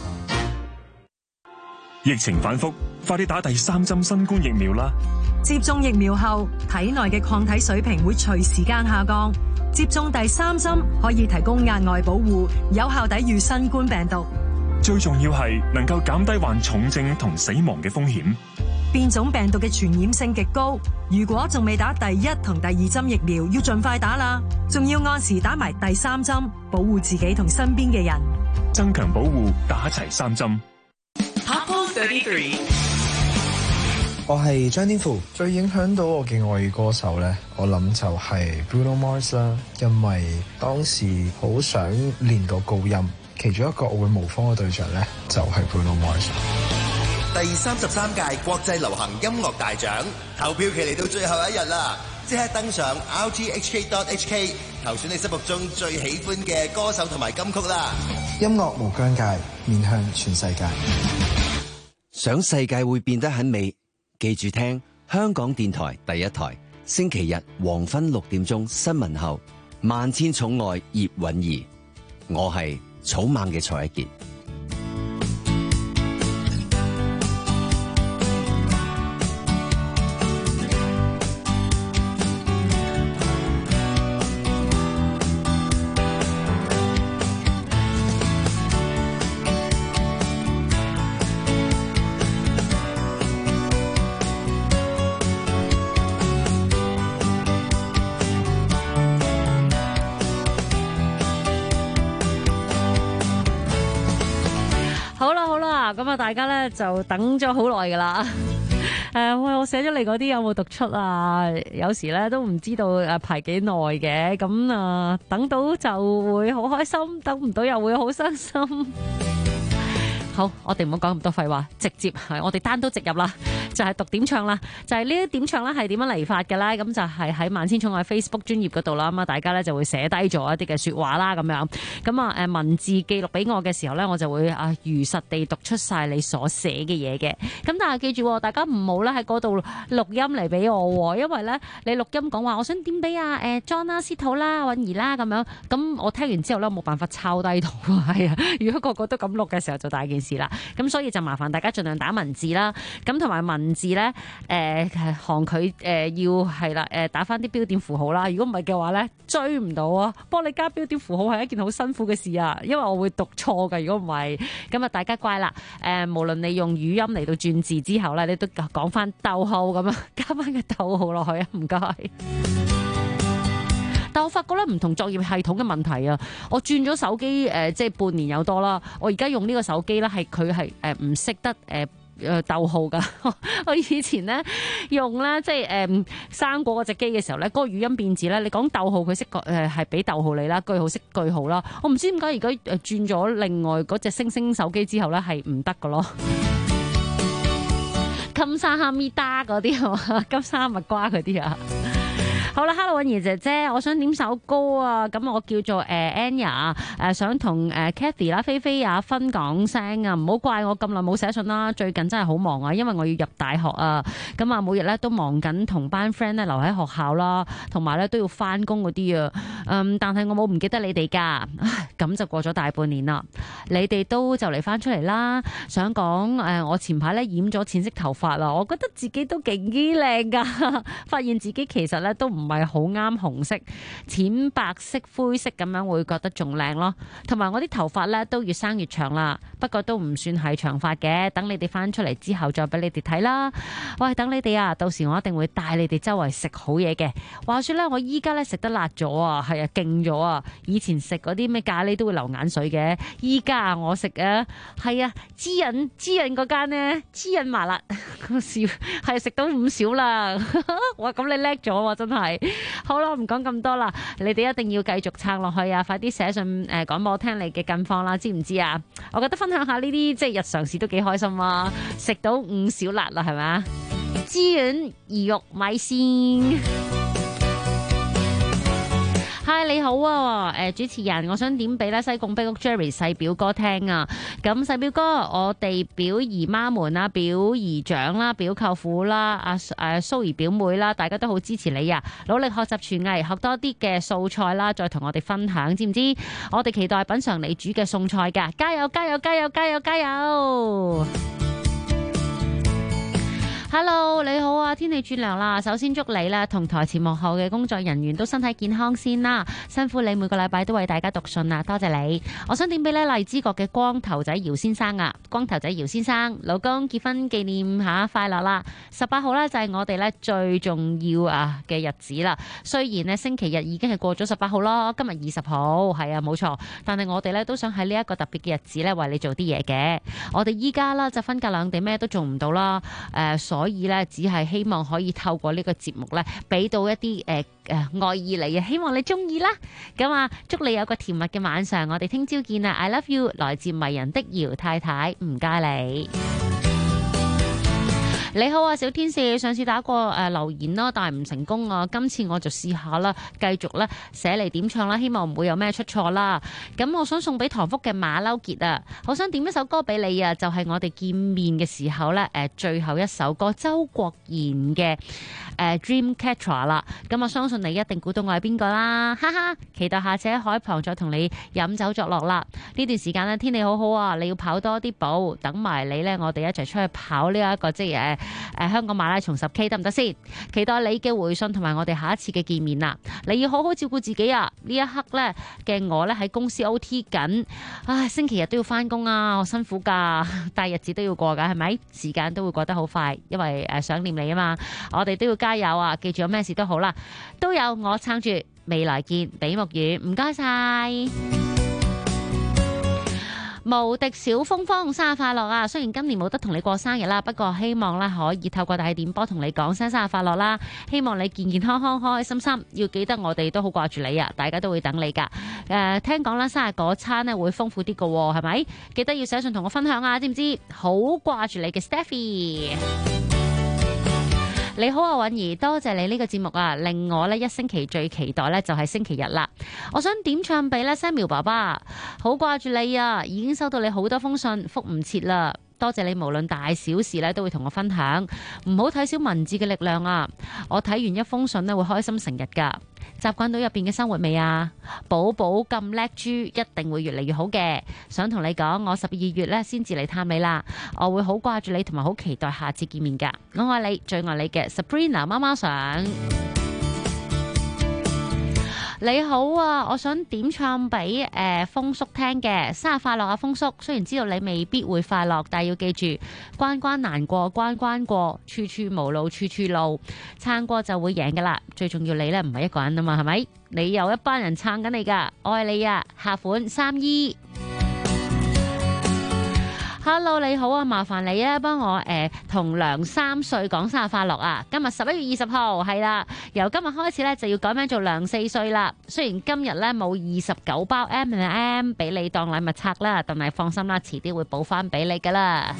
疫情反覆，快啲打第3針新冠疫苗啦！ 接種疫苗後，體內嘅抗體水平會隨時間下降。接種第3針可以提供額外保護，有效抵禦新冠病毒。 最重要係能夠減低患重症同死亡嘅風險。 變種病毒嘅傳染性極高，如果仲未打第1同第2針疫苗，要盡快打啦！仲要按時打埋第3針，保護自己同身邊嘅人。 增強保護，打齊3針。 我係張天賦，最影響到我嘅外語歌手呢，我諗就係 Bruno Mars 啦，因為當時好想練到高音，其中一個我會模仿嘅對象呢，就係 Bruno Mars。 第33屆國際流行音樂大獎投票期嚟到最後一日啦，即刻登上 rthk.hk 投選你心目中最喜歡嘅歌手同埋金曲啦！ 音樂無疆界，面向全世界。 想世界會變得很美，記住聽香港電台第一台，星期日黃昏6點鐘新聞後，萬千寵愛葉韻儀，我係草蜢嘅蔡一傑。 咁啊，大家咧就等咗好耐噶啦。喂，我寫咗你嗰啲有冇讀出啊？有時咧都唔知道排幾耐嘅。咁啊，等到就會好開心，等唔到又會好傷心。好，我哋唔好講咁多廢話，直接係我哋單刀直入啦，就係讀點唱啦，就係呢啲點唱啦，係點樣嚟法嘅咧？咁就係喺萬千寵愛 Facebook 專頁嗰度啦，咁啊大家咧就會寫低咗一啲嘅說話啦，咁樣，咁啊文字記錄俾我嘅時候咧，我就會如實地讀出晒你所寫嘅嘢嘅。咁但係記住，大家唔好咧喺嗰度錄音嚟俾我，因為咧你錄音講話，我想點俾John 啦、司徒啦、韻儀啦咁樣，咁我聽完之後咧冇辦法抄低到，係啊，如果個個都咁錄嘅時候就大件事啦，咁所以就麻煩大家盡量打文字啦，咁同埋文字咧，行佢要係啦，打翻啲標點符號啦，如果唔係嘅話咧追唔到啊，幫你加標點符號係一件好辛苦嘅事啊，因為我會讀錯㗎，如果唔係，咁啊大家乖啦，無論你用語音嚟到轉字之後咧，你都講翻逗號咁樣，加翻個逗號落去啊，唔該。但我發覺咧唔同作業系統嘅問題啊，我轉咗手機即係半年有多啦，我而家用呢個手機咧係佢係唔識得逗號㗎。我以前咧用咧即係生果嗰隻機嘅時候咧，嗰個語音變字咧，你講逗號佢識係俾逗號你啦，句號識句號啦。我唔知點解而家轉咗另外嗰隻星星手機之後咧係唔得㗎咯。金沙哈咪達嗰啲係嘛？金沙蜜瓜嗰啲啊！好啦 ，Hello 允兒姐姐，我想點首歌啊！咁我叫做Anya， 想同Cathy 啦、菲菲啊分講聲啊，唔好怪我咁耐冇寫信啦。最近真係好忙啊，因為我要入大學啊，咁啊每日咧都忙緊同班 friend 咧留喺學校啦，同埋咧都要翻工嗰啲啊。但係我冇唔記得你哋㗎，咁就過咗大半年啦。你哋都就嚟翻出嚟啦。想講我前排咧染咗淺色頭髮啦，我覺得自己都勁啲靚㗎，發現自己其實咧都唔係好啱紅色，淺白色、灰色咁樣會覺得仲靚咯。同埋我啲頭髮咧都越生越長啦，不過都唔算係長髮嘅。等你哋翻出嚟之後再俾你哋睇啦。喂，等你哋啊，到時我一定會帶你哋周圍食好嘢嘅。話說咧，我依家咧食得辣咗啊，係啊，勁咗啊！以前食嗰啲咩咖喱都會流眼水嘅，依家我食啊，係啊，滋潤嗰間呢，滋潤麻辣，笑係食到唔少啦。哇，咁你叻咗喎，真係。好啦，唔講咁多啦，你哋一定要繼續撐落去啊！快啲寫信講俾我聽你嘅近況啦，知唔知啊？我覺得分享下呢啲即係日常事都幾開心啊！食到5小辣啦，係咪？滋潤魚肉米線。嗨，你好啊！主持人，我想點俾咧西貢碧屋 Jerry 細表哥聽啊！咁細表哥，我哋表姨媽們啦、表姨丈啦、表舅父啦、蘇姨表妹啦，大家都好支持你啊！努力學習廚藝，學多啲嘅素菜啦，再同我哋分享，知唔知？我哋期待品嚐你煮嘅餸菜㗎，加油加油加油加油加油！Hello， 你好啊！天氣轉涼啦，首先祝你啦同台前幕後嘅工作人員都身體健康先啦，辛苦你每個禮拜都為大家讀信啊，多謝你！我想點俾咧荔枝角嘅光頭仔姚先生啊，光頭仔姚先生，老公結婚紀念下快樂啦！18號咧就係我哋咧最重要啊嘅日子啦。雖然呢星期日已經係過咗18號咯，今日20號，係啊冇錯，但係我哋咧都想喺呢一個特別嘅日子咧為你做啲嘢嘅。我哋依家啦就分隔兩地，咩都做唔到啦，所以咧，只係希望可以透過呢個節目咧，俾到一啲愛意你啊！希望你中意啦。咁啊，祝你有個甜蜜嘅晚上。我哋聽朝見啊 ！I love you， 來自迷人的姚太太，唔該你。你好啊，小天使，上次打過留言啦，但係唔成功啊。今次我就試下啦，繼續咧寫嚟點唱啦，希望唔會有咩出錯啦。咁我想送俾唐福嘅馬騮傑啊，好想點一首歌俾你啊，就係我哋見面嘅時候咧最後一首歌，周國賢嘅Dreamcatcher 啦。咁我相信你一定估到我係邊個啦，哈哈！期待下次喺海旁再同你飲酒作樂啦。呢段時間咧天氣好好啊，你要跑多啲步，等埋你咧，我哋一齊出去跑呢一個即係香港馬拉松10K 得唔得先？期待你嘅回信同埋我哋下一次嘅見面啦！你要好好照顧自己啊！呢一刻咧嘅我咧喺公司 OT 緊，唉，星期日都要翻工啊，好辛苦噶，大日子都要過噶，係咪？時間都會過得好快，因為想念你啊嘛！我哋都要加油啊！記住有咩事都好啦，都有我撐住，未來見，比目魚，唔該晒。無敵小風風生日快樂啊！雖然今年冇得同你過生日啦，不過希望咧可以透過大氣電波同你講聲生日快樂啦！希望你健健康康、開開心心。要記得我哋都好掛住你啊！大家都會等你噶。聽講啦，生日嗰餐咧會豐富啲噶，係咪？記得要寫信同我分享啊！知唔知？好掛住你嘅 Stephy。你好啊，允兒，多謝你呢個節目啊，令我呢一星期最期待呢就係星期日啦。我想點唱俾呢 Samuel 爸爸，好掛住你啊，已經收到你好多封信，覆唔切啦。多謝你無論大小事呢都會同我分享，唔好睇小文字嘅力量啊！我睇完一封信呢會開心成日噶。習慣到入邊嘅生活未啊？寶寶咁叻豬，一定會越嚟越好嘅。想同你講，我12月呢先至嚟探你啦，我會好掛住你，同埋好期待下次見面噶。我愛你，最愛你嘅 Sabrina 媽媽想。你好啊，我想點唱俾豐叔聽嘅，生日快樂啊豐叔！雖然知道你未必會快樂，但係要記住，關關難過關關過，處處無路處處路，撐過就會贏噶啦。最重要你呢唔係一個人啊嘛，係咪？你有一班人撐緊你噶，愛你啊！下款3姨。 Hello， 你好啊，麻煩你啊，幫我同梁3歲講生日快樂啊！今日11月20號係啦，由今日開始咧就要改名做梁4歲啦。雖然今日咧冇29包 M&M 俾你當禮物拆啦，但係放心啦，遲啲會補翻俾你噶啦。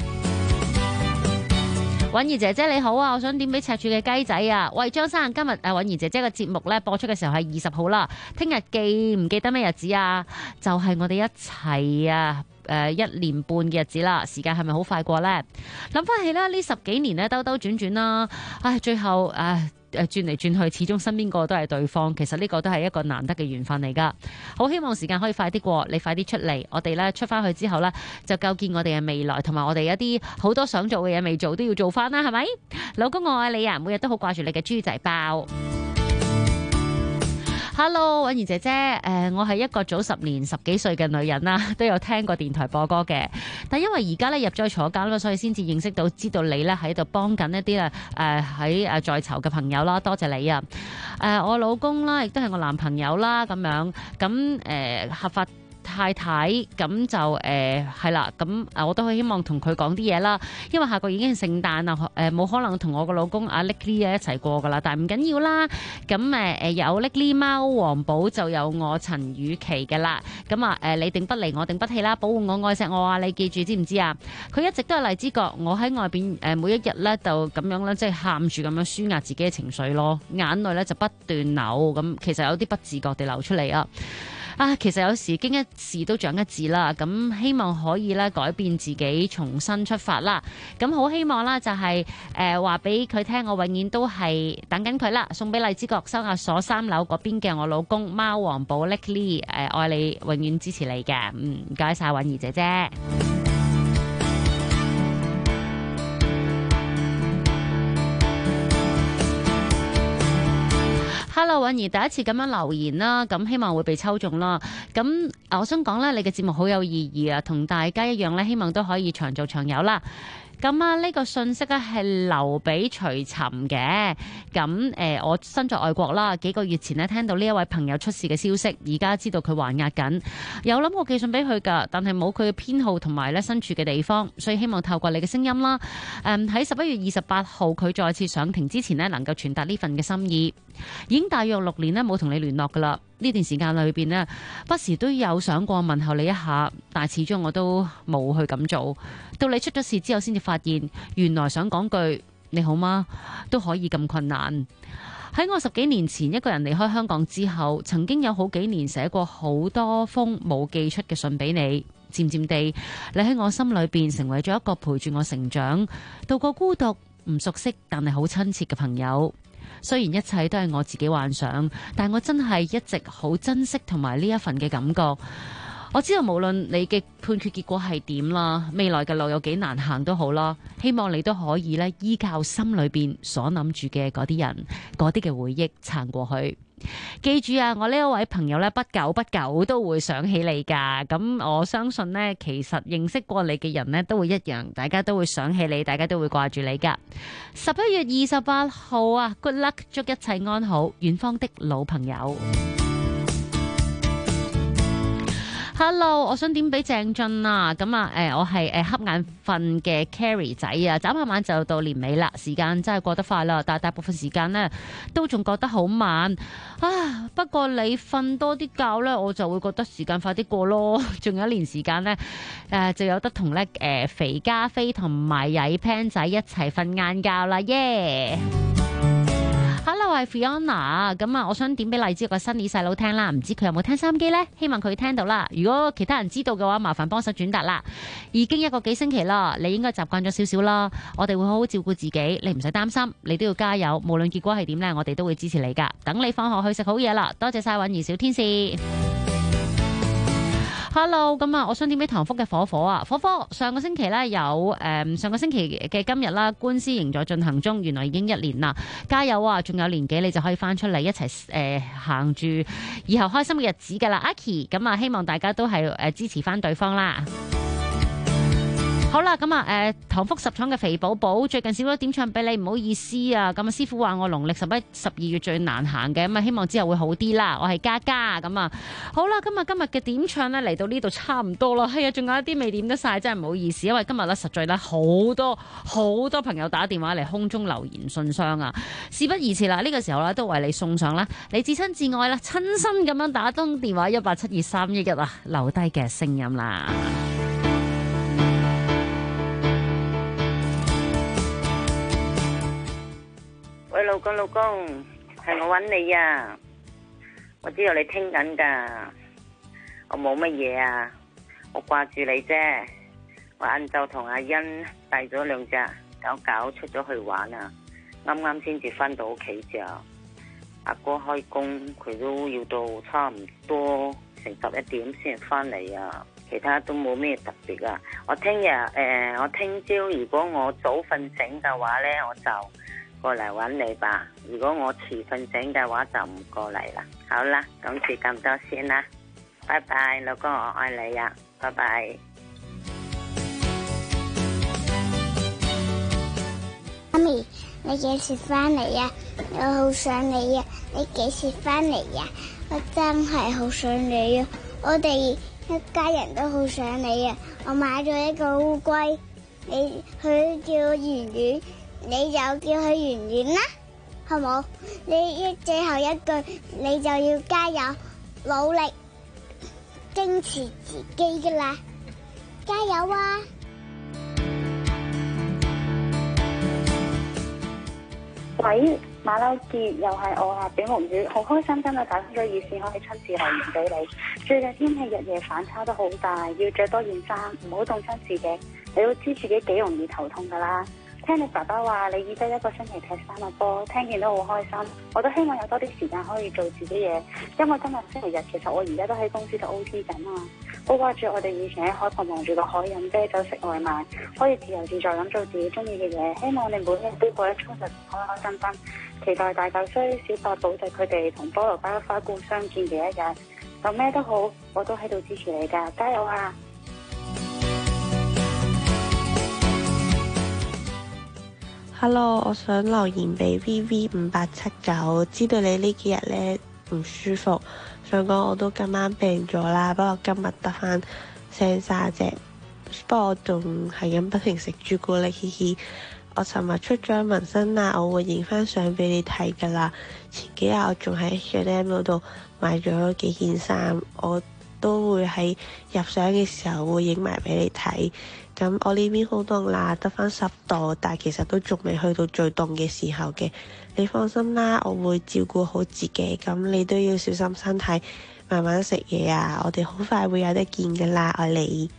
允兒姐姐你好啊，我想點俾赤柱嘅雞仔啊！喂，張生，今日允兒姐姐嘅節目咧播出嘅時候係20號啦，聽日記唔記得咩日子啊？就係我哋一齊啊！1年半嘅日子啦，時間係咪好快過呢？諗翻起啦，呢10幾年咧兜兜轉轉啦，最後轉嚟轉去，始終身邊個都係對方。其實呢個都係一個難得嘅緣分嚟噶。好希望時間可以快啲過，你快啲出嚟，我哋咧出翻去之後呢，就構建我哋嘅未來，同埋我哋一啲好多想做嘅嘢未做都要做翻啦，係咪？老公我愛你啊，每日都好掛住你嘅豬仔包。Hello， 允兒姐姐，我係一個早10年10幾歲嘅女人啦，都有聽過電台播歌嘅，但因為而家咧入咗去坐監啦，所以先至認識到，知道你咧喺度幫緊一啲喺在囚嘅朋友啦，多謝你啊！我老公啦，亦都係我男朋友啦，咁樣咁合法太太咁就係啦，咁我都好希望同佢講啲嘢啦，因為下個已經係聖誕啦，冇可能同我個老公阿 Licky 一齊過噶啦，但係唔緊要啦，咁有 Licky 貓王寶就有我陳雨琪嘅啦，咁你定不離我定不棄啦，保護我愛錫我啊，你記住知唔知啊？佢一直都係荔枝角，我喺外邊每一日咧就咁樣咧，即係喊住咁樣抒壓自己嘅情緒咯，眼淚咧就不斷流，咁其實有啲不自覺地流出嚟啊！其實有時經一事都長一智啦，咁希望可以咧改變自己，重新出發啦。咁好希望啦，就係話俾佢聽，我永遠都係等緊佢啦。送俾荔枝角收押所3樓嗰邊嘅我老公貓王寶 Licky， 愛你，永遠支持你嘅。唔該晒允兒姐姐。Hello， 允兒第一次咁樣留言啦，咁希望會被抽中啦。咁我想講咧，你嘅節目好有意義啊，同大家一樣咧，希望都可以長做長有啦。咁呢個信息咧係留俾徐尋嘅。咁我身在外國啦，幾個月前咧聽到呢一位朋友出事嘅消息，而家知道佢還押緊，有諗過寄信俾佢㗎，但係冇佢嘅編號同埋咧身處嘅地方，所以希望透過你嘅聲音啦，喺11月28號佢再次上庭之前咧，能夠傳達呢份嘅心意。已經大約6年咧冇同你聯絡㗎啦，呢段時間裏邊呢，不時都有想過問候你一下，但係始終我都冇去咁做。到你出咗事之後，先至發現原來想講句你好嗎都可以咁困難。喺我10幾年前一個人離開香港之後，曾經有好幾年寫過好多封冇寄出嘅信俾你，漸漸地你喺我心裏邊成為咗一個陪住我成長、度過孤獨、唔熟悉但係好親切嘅朋友。雖然一切都係我自己幻想，但我真係一直好珍惜同埋呢一份嘅感覺。我知道無論你嘅判決結果係點啦，未來嘅路有幾難行都好啦，希望你都可以咧依靠心裏邊所諗住嘅嗰啲人、嗰啲嘅回憶撐過去。記住啊，我呢一位朋友咧，不久都會想起你噶。咁我相信呢，其實認識過你嘅人呢，都會一樣，大家都會想起你，大家都會掛住你噶。11月28號啊 ，Good luck， 祝一切安好，遠方的老朋友。Hello， 我想點俾鄭俊啊，咁我係瞌眼瞓嘅 Carrie 仔啊，眨下眼就到年尾啦，時間真係過得快啦，但係大部分時間呢都仲覺得好慢啊。不過你瞓多啲覺呢，我就會覺得時間快啲過咯。仲有1年時間呢，就有得同肥加菲同埋曳 Pan 仔一齊瞓晏覺啦，耶、Hello， 我係 Fiona， 咁我想點俾荔枝個新耳細佬聽啦，唔知佢有冇聽收音機呢？希望佢聽到啦。如果其他人知道嘅話，麻煩幫手轉達啦。已經1個幾星期啦，你應該習慣咗少少啦。我哋會好好照顧自己，你唔使擔心，你都要加油。無論結果係點呢，我哋都會支持你噶。等你放學去食好嘢啦，多謝晒允兒小天使。Hello， 咁我想點俾唐福嘅火火啊，火火上個星期呢有上個星期嘅今日啦，官司仍在進行中，原來已經1年啦，加油啊！仲有年幾你就可以翻出嚟一齊行住以後開心嘅日子噶啦，阿 Key， 咁希望大家都係支持翻對方啦。 好啦，咁啊，唐福十廠嘅肥寶寶最近少咗點唱俾你，唔好意思啊。咁啊，師傅話我農曆11、12月最難行嘅，咁啊，希望之後會好啲啦。我係嘉嘉，咁啊，好啦，今日嘅點唱咧嚟到呢度差唔多啦。係啊，仲有一啲未點得晒，真係唔好意思，因為今日咧實在咧好多朋友打電話嚟空中留言信箱啊。事不宜遲啦，呢個時候咧都為你送上啦，你至親至愛啦，親身咁樣打通電話1872311啊，留低嘅聲音啦。 喂，老公，係我揾你啊！我知道你聽緊噶，我冇乜嘢啊，我掛住你啫。我晏晝同阿欣帶咗兩隻狗狗出咗去玩啊，啱啱先至翻到屋企咋。阿哥開工，佢都要到差唔多成11點先翻嚟啊。其他都冇咩特別啊。我聽朝如果我早瞓醒嘅話呢，我就過嚟揾你吧。如果我遲瞓醒嘅話，就唔過嚟啦。好啦，今次咁多先啦，拜拜，老公，我愛你啊，拜拜。 媽咪，你幾時翻嚟呀？我好想你呀！你幾時翻嚟呀？我真係好想你呀！我哋一家人都好想你呀！我買咗一個烏龜，佢叫圓圓，你就叫佢圓圓啦，好冇？最後一句，你就要加油，努力，堅持自己噶啦，加油啊！ 喂，馬騮節又係我啊，比毛主好開心，今日打通咗熱線可以親自留言俾你。最近天氣日夜反差得好大，要着多件衫，唔好凍親自己。你都知自己幾容易頭痛噶啦。聽你爸爸話你已得一個星期踢3個波，聽見都好開心。我都希望有多啲時間可以做自己嘢，因為今日星期日，其實我而家都喺公司度 OT 緊啊。好掛住我哋以前喺海旁望住個海飲啤酒食外賣，可以自由自在咁做自己中意嘅嘢。希望我哋每日都過得充實開開心心。期待大舊衰小白寶石佢哋同菠蘿包花菇相見嘅一日。有咩都好，我都喺度支持你㗎，加油啊！ Hello， 我想留言俾 VV5879，知道你呢幾日呢唔舒服，想講我都今晚病咗啦，不過今日得翻聲沙啫，不過我仲係咁不停食朱古力，嘻嘻。我尋日出咗紋身啦，我會影翻相俾你睇噶啦。前幾日我仲喺 H&M 嗰度買咗幾件衫，我都會喺入相嘅時候會影埋俾你睇。咁我呢邊好凍啦，得翻10度，但係其實都仲未去到最凍嘅時候嘅。你放心啦，我會照顧好自己，咁你都要小心身體，慢慢食嘢啊。我哋好快會有得見噶啦，愛你。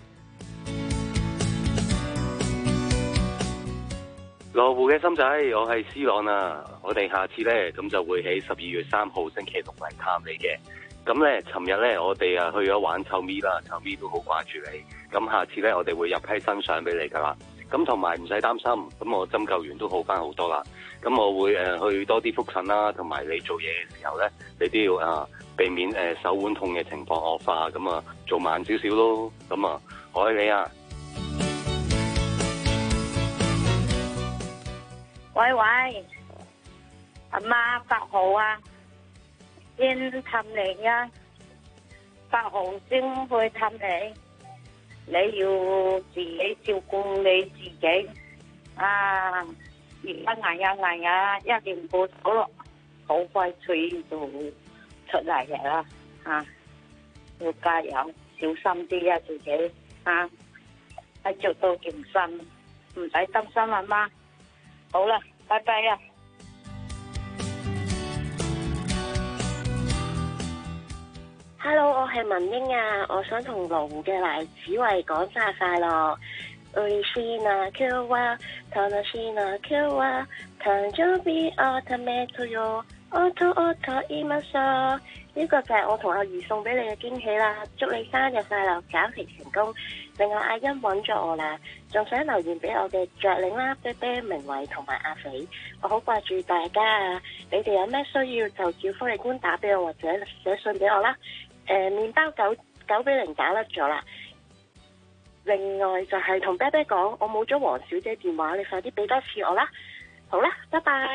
羅湖嘅心仔，我係思朗啊！我哋下次呢，咁就會喺12月3號星期六嚟探你嘅。咁呢，尋日呢，我哋啊去咗玩臭咪啦，臭咪都好掛住你。咁下次呢，我哋會入批新相俾你噶啦。咁同埋唔使擔心，咁我針灸完都好翻好多啦。咁我會去多啲覆診啦，同埋你做嘢嘅時候呢，你都要避免手腕痛嘅情況惡化。咁啊做慢少少咯。咁啊，我愛你啊！ 喂，阿媽8號啊，先探你啊，8號先去探你，你要自己照顧你自己啊！而家捱啊，一年過咗咯，好快脆就出嚟嘅啦啊！要加油，小心啲啊自己啊，喺做到健身，唔使擔心阿媽。好啦，拜拜啊！ Hello， 我係文英啊，我想同羅湖嘅黎子維講生日快樂。Urishina Kua Tanashina Kua Tanjobi Automato Auto Imaso， 呢個就係我同阿如送俾你嘅驚喜啦！祝你生日快樂，減肥成功！另外阿欣揾咗我啦，仲想留言俾我嘅雀領啦、啤啤、明偉同埋阿肥，我好掛住大家啊！你哋有咩需要就叫福利官打俾我或者寫信俾我啦。麵包990搞甩咗啦， 另外就係同啤啤講，我冇咗黃小姐電話，你快啲俾多次我啦。好啦，拜拜。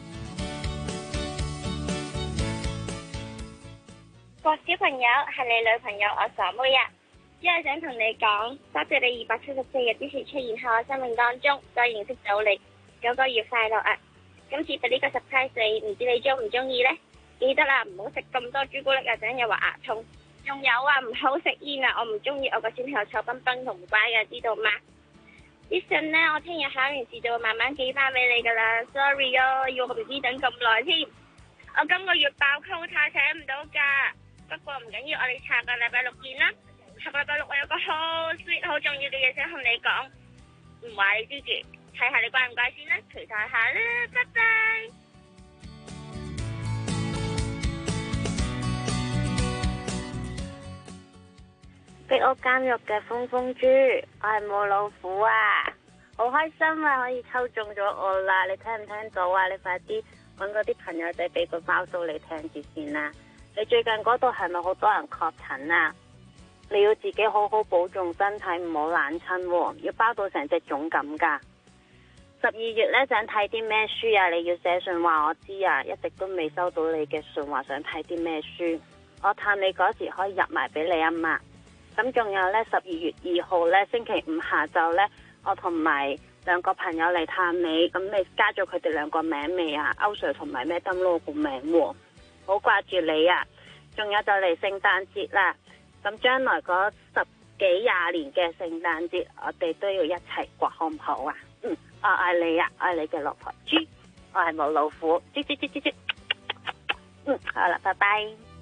郭小朋友，係你女朋友我傻妹啊！只係想同你講，多謝你274日之前出現喺我生命當中，再認識到你，9個月快樂啊！今次俾呢個 surprise 你，唔知你中唔中意呢？記得啦，唔好食咁多朱古力啊，陣又話牙痛。仲有啊，唔好食煙啊，我唔中意我個小朋友臭崩崩同唔乖嘅，知道嗎？啲信呢，我聽日考完試就會慢慢寄翻俾你噶啦。Sorry 啊，要我 BB 等咁耐添。我今個月爆 quota 請唔到假，不過唔緊要，我哋下個禮拜六見啦。下個禮拜六我有個好 sweet 好重要嘅嘢想同你講，唔話你知住，睇下你乖唔乖先啦，期待下啦，拜拜。 逼屋監獄嘅瘋瘋豬，我係冇老虎啊！好開心啊，可以抽中咗我啦！你聽唔聽到啊？你快啲搵嗰啲朋友仔俾個包數你聽住先啦！你最近嗰度係咪好多人確診啊？你要自己好好保重身體，唔好冷親喎，要包到成隻粽咁噶。12月呢，想睇啲咩書啊？你要寫信話我知啊！一直都未收到你嘅信，話想睇啲咩書，我探你嗰時可以入埋俾你啊嘛。咁仲有呢，12月2號呢，星期五下晝呢，我同埋2個朋友嚟探你，咁你加咗佢哋2個名未啊？歐 Sir 同埋咩登咯個名喎，好掛住你啊！仲有就嚟聖誕節啦，咁將來嗰10幾20年嘅聖誕節，我哋都要一齊過，好唔好啊？我愛你啊，愛你嘅老婆豬，我係冇老虎，豬豬豬豬豬。好啦，拜拜。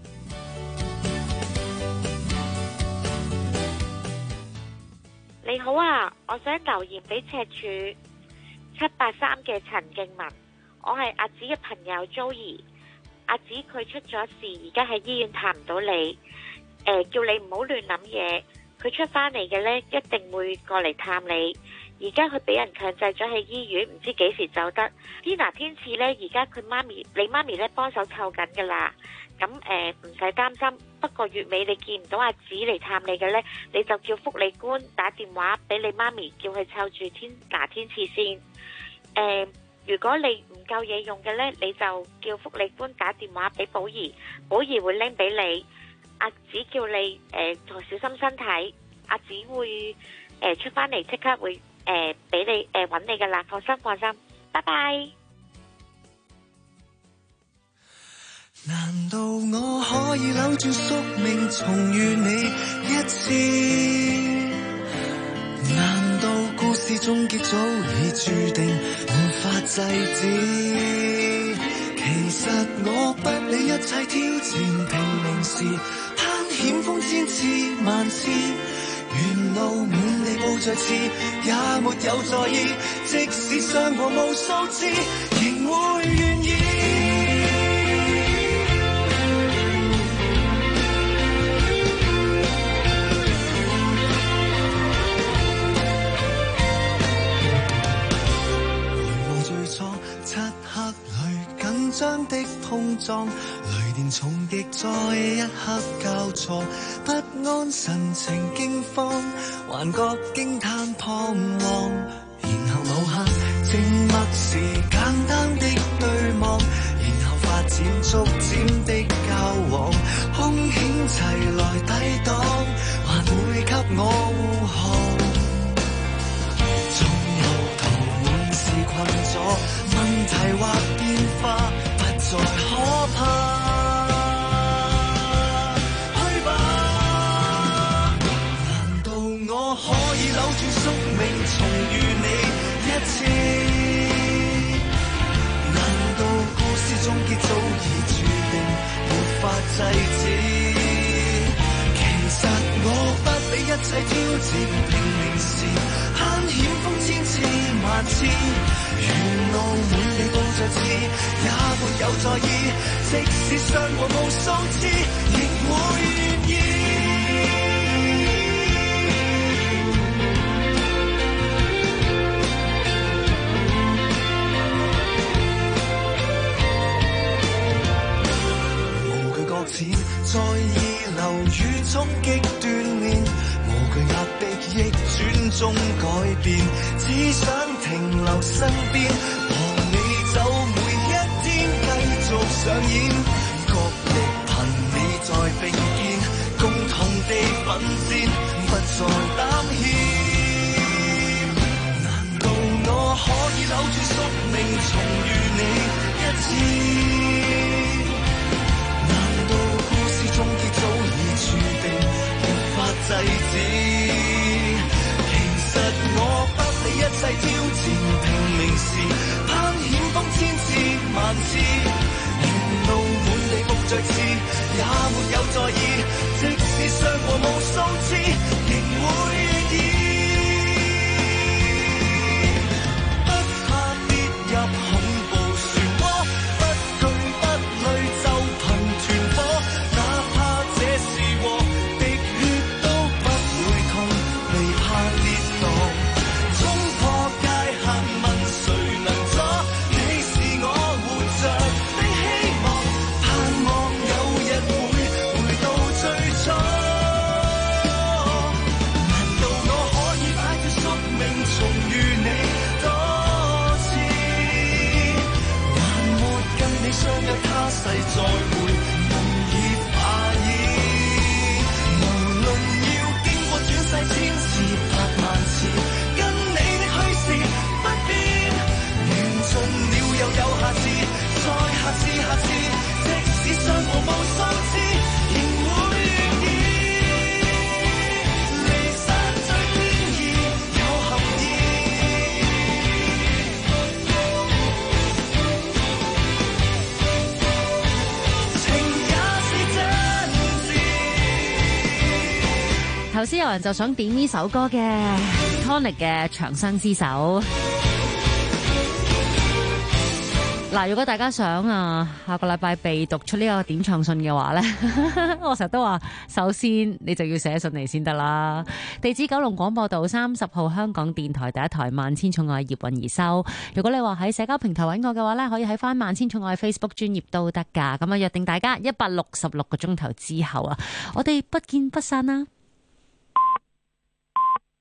你好啊，我想留言俾赤柱783嘅陳敬文，我係阿子嘅朋友 Joey， 阿子佢出咗事，而家喺醫院探唔到你，叫你唔好亂諗嘢，佢出翻嚟嘅呢，一定會過嚟探你。而家佢俾人強制咗喺醫院，唔知幾時走得。天拿天賜呢，而家佢你媽咪呢幫手湊緊噶啦。咁唔使擔心。不過月尾你見唔到阿子嚟探你嘅呢，你就叫福利官打電話俾你媽咪，叫佢湊住天拿天賜先。如果你唔夠嘢用嘅呢，你就叫福利官打電話俾寶儀，寶儀會拎俾你。阿子叫你小心身體，阿子會出翻嚟即刻會俾你揾你噶啦，放心放心，拜拜。 難道我可以扭轉宿命，重遇你一次？難道故事終結早已注定，無法制止？其實我不理一切挑戰，拼命時攀險峰千次萬次，沿路滿地布著刺，也沒有在意，即使傷過無數次，仍會願意。緊張的碰撞，雷電重擊在一刻交錯，不安神情驚慌，幻覺驚嘆彷徨，然後某刻靜默時簡單的對望，然後發展逐漸的交往，兇險齊來抵擋，還會給我護航，從路途滿是困阻，問題或變化不再可怕，去吧！難道我可以扭轉宿命，重遇你一次？難道故事終結早已注定，無法制止？其實我不理一切挑戰，拼命時攀險峰千次萬次，沿路滿地布著刺，也沒有在意，即使傷過無數次，亦會願意。無懼擱淺，在意流雨衝擊鍛鍊，無懼壓迫亦中改變，只想停留身邊，和你走每一天繼續上演，角力憑你在並肩，共同地奮戰，不再膽怯。難道我可以扭轉宿命，重遇你一次？難道故事終結早已注定，無法制止？其實我不理一切挑戰，拼命時攀險峰千次萬次，沿路滿地木著刺，也沒有在意，即使傷過無數次，仍會願意。不怕跌入恐怖漩渦，不懼不累就憑團火，哪怕這是禍，滴血都不會痛，未怕跌宕，衝破界限問誰能阻？你是我活着的希望，盼望有日會回到最初。難道我可以擺脫宿命，重遇你多次？還沒跟你相約他世再會，夢已化煙。無論要經過轉世千次百萬次，跟你的虛事不變，緣盡了又有下次，再下次下次，即使傷過無數次，仍會願意。離散最天意有含義，情也是真摯。 頭先有人就想點呢首歌嘅 Tonic 嘅《長相廝守》。嗱，如果大家想下個禮拜被讀出呢個點唱信嘅話呢，我成日都話，首先你就要寫信嚟先得啦。地址九龍廣播道30號香港電台第一台萬千寵愛葉韻儀收。如果你話喺社交平台揾我嘅話呢，可以喺翻萬千寵愛 Facebook 專頁都得㗎。咁約定大家166個鐘頭之後我哋不見不散啦。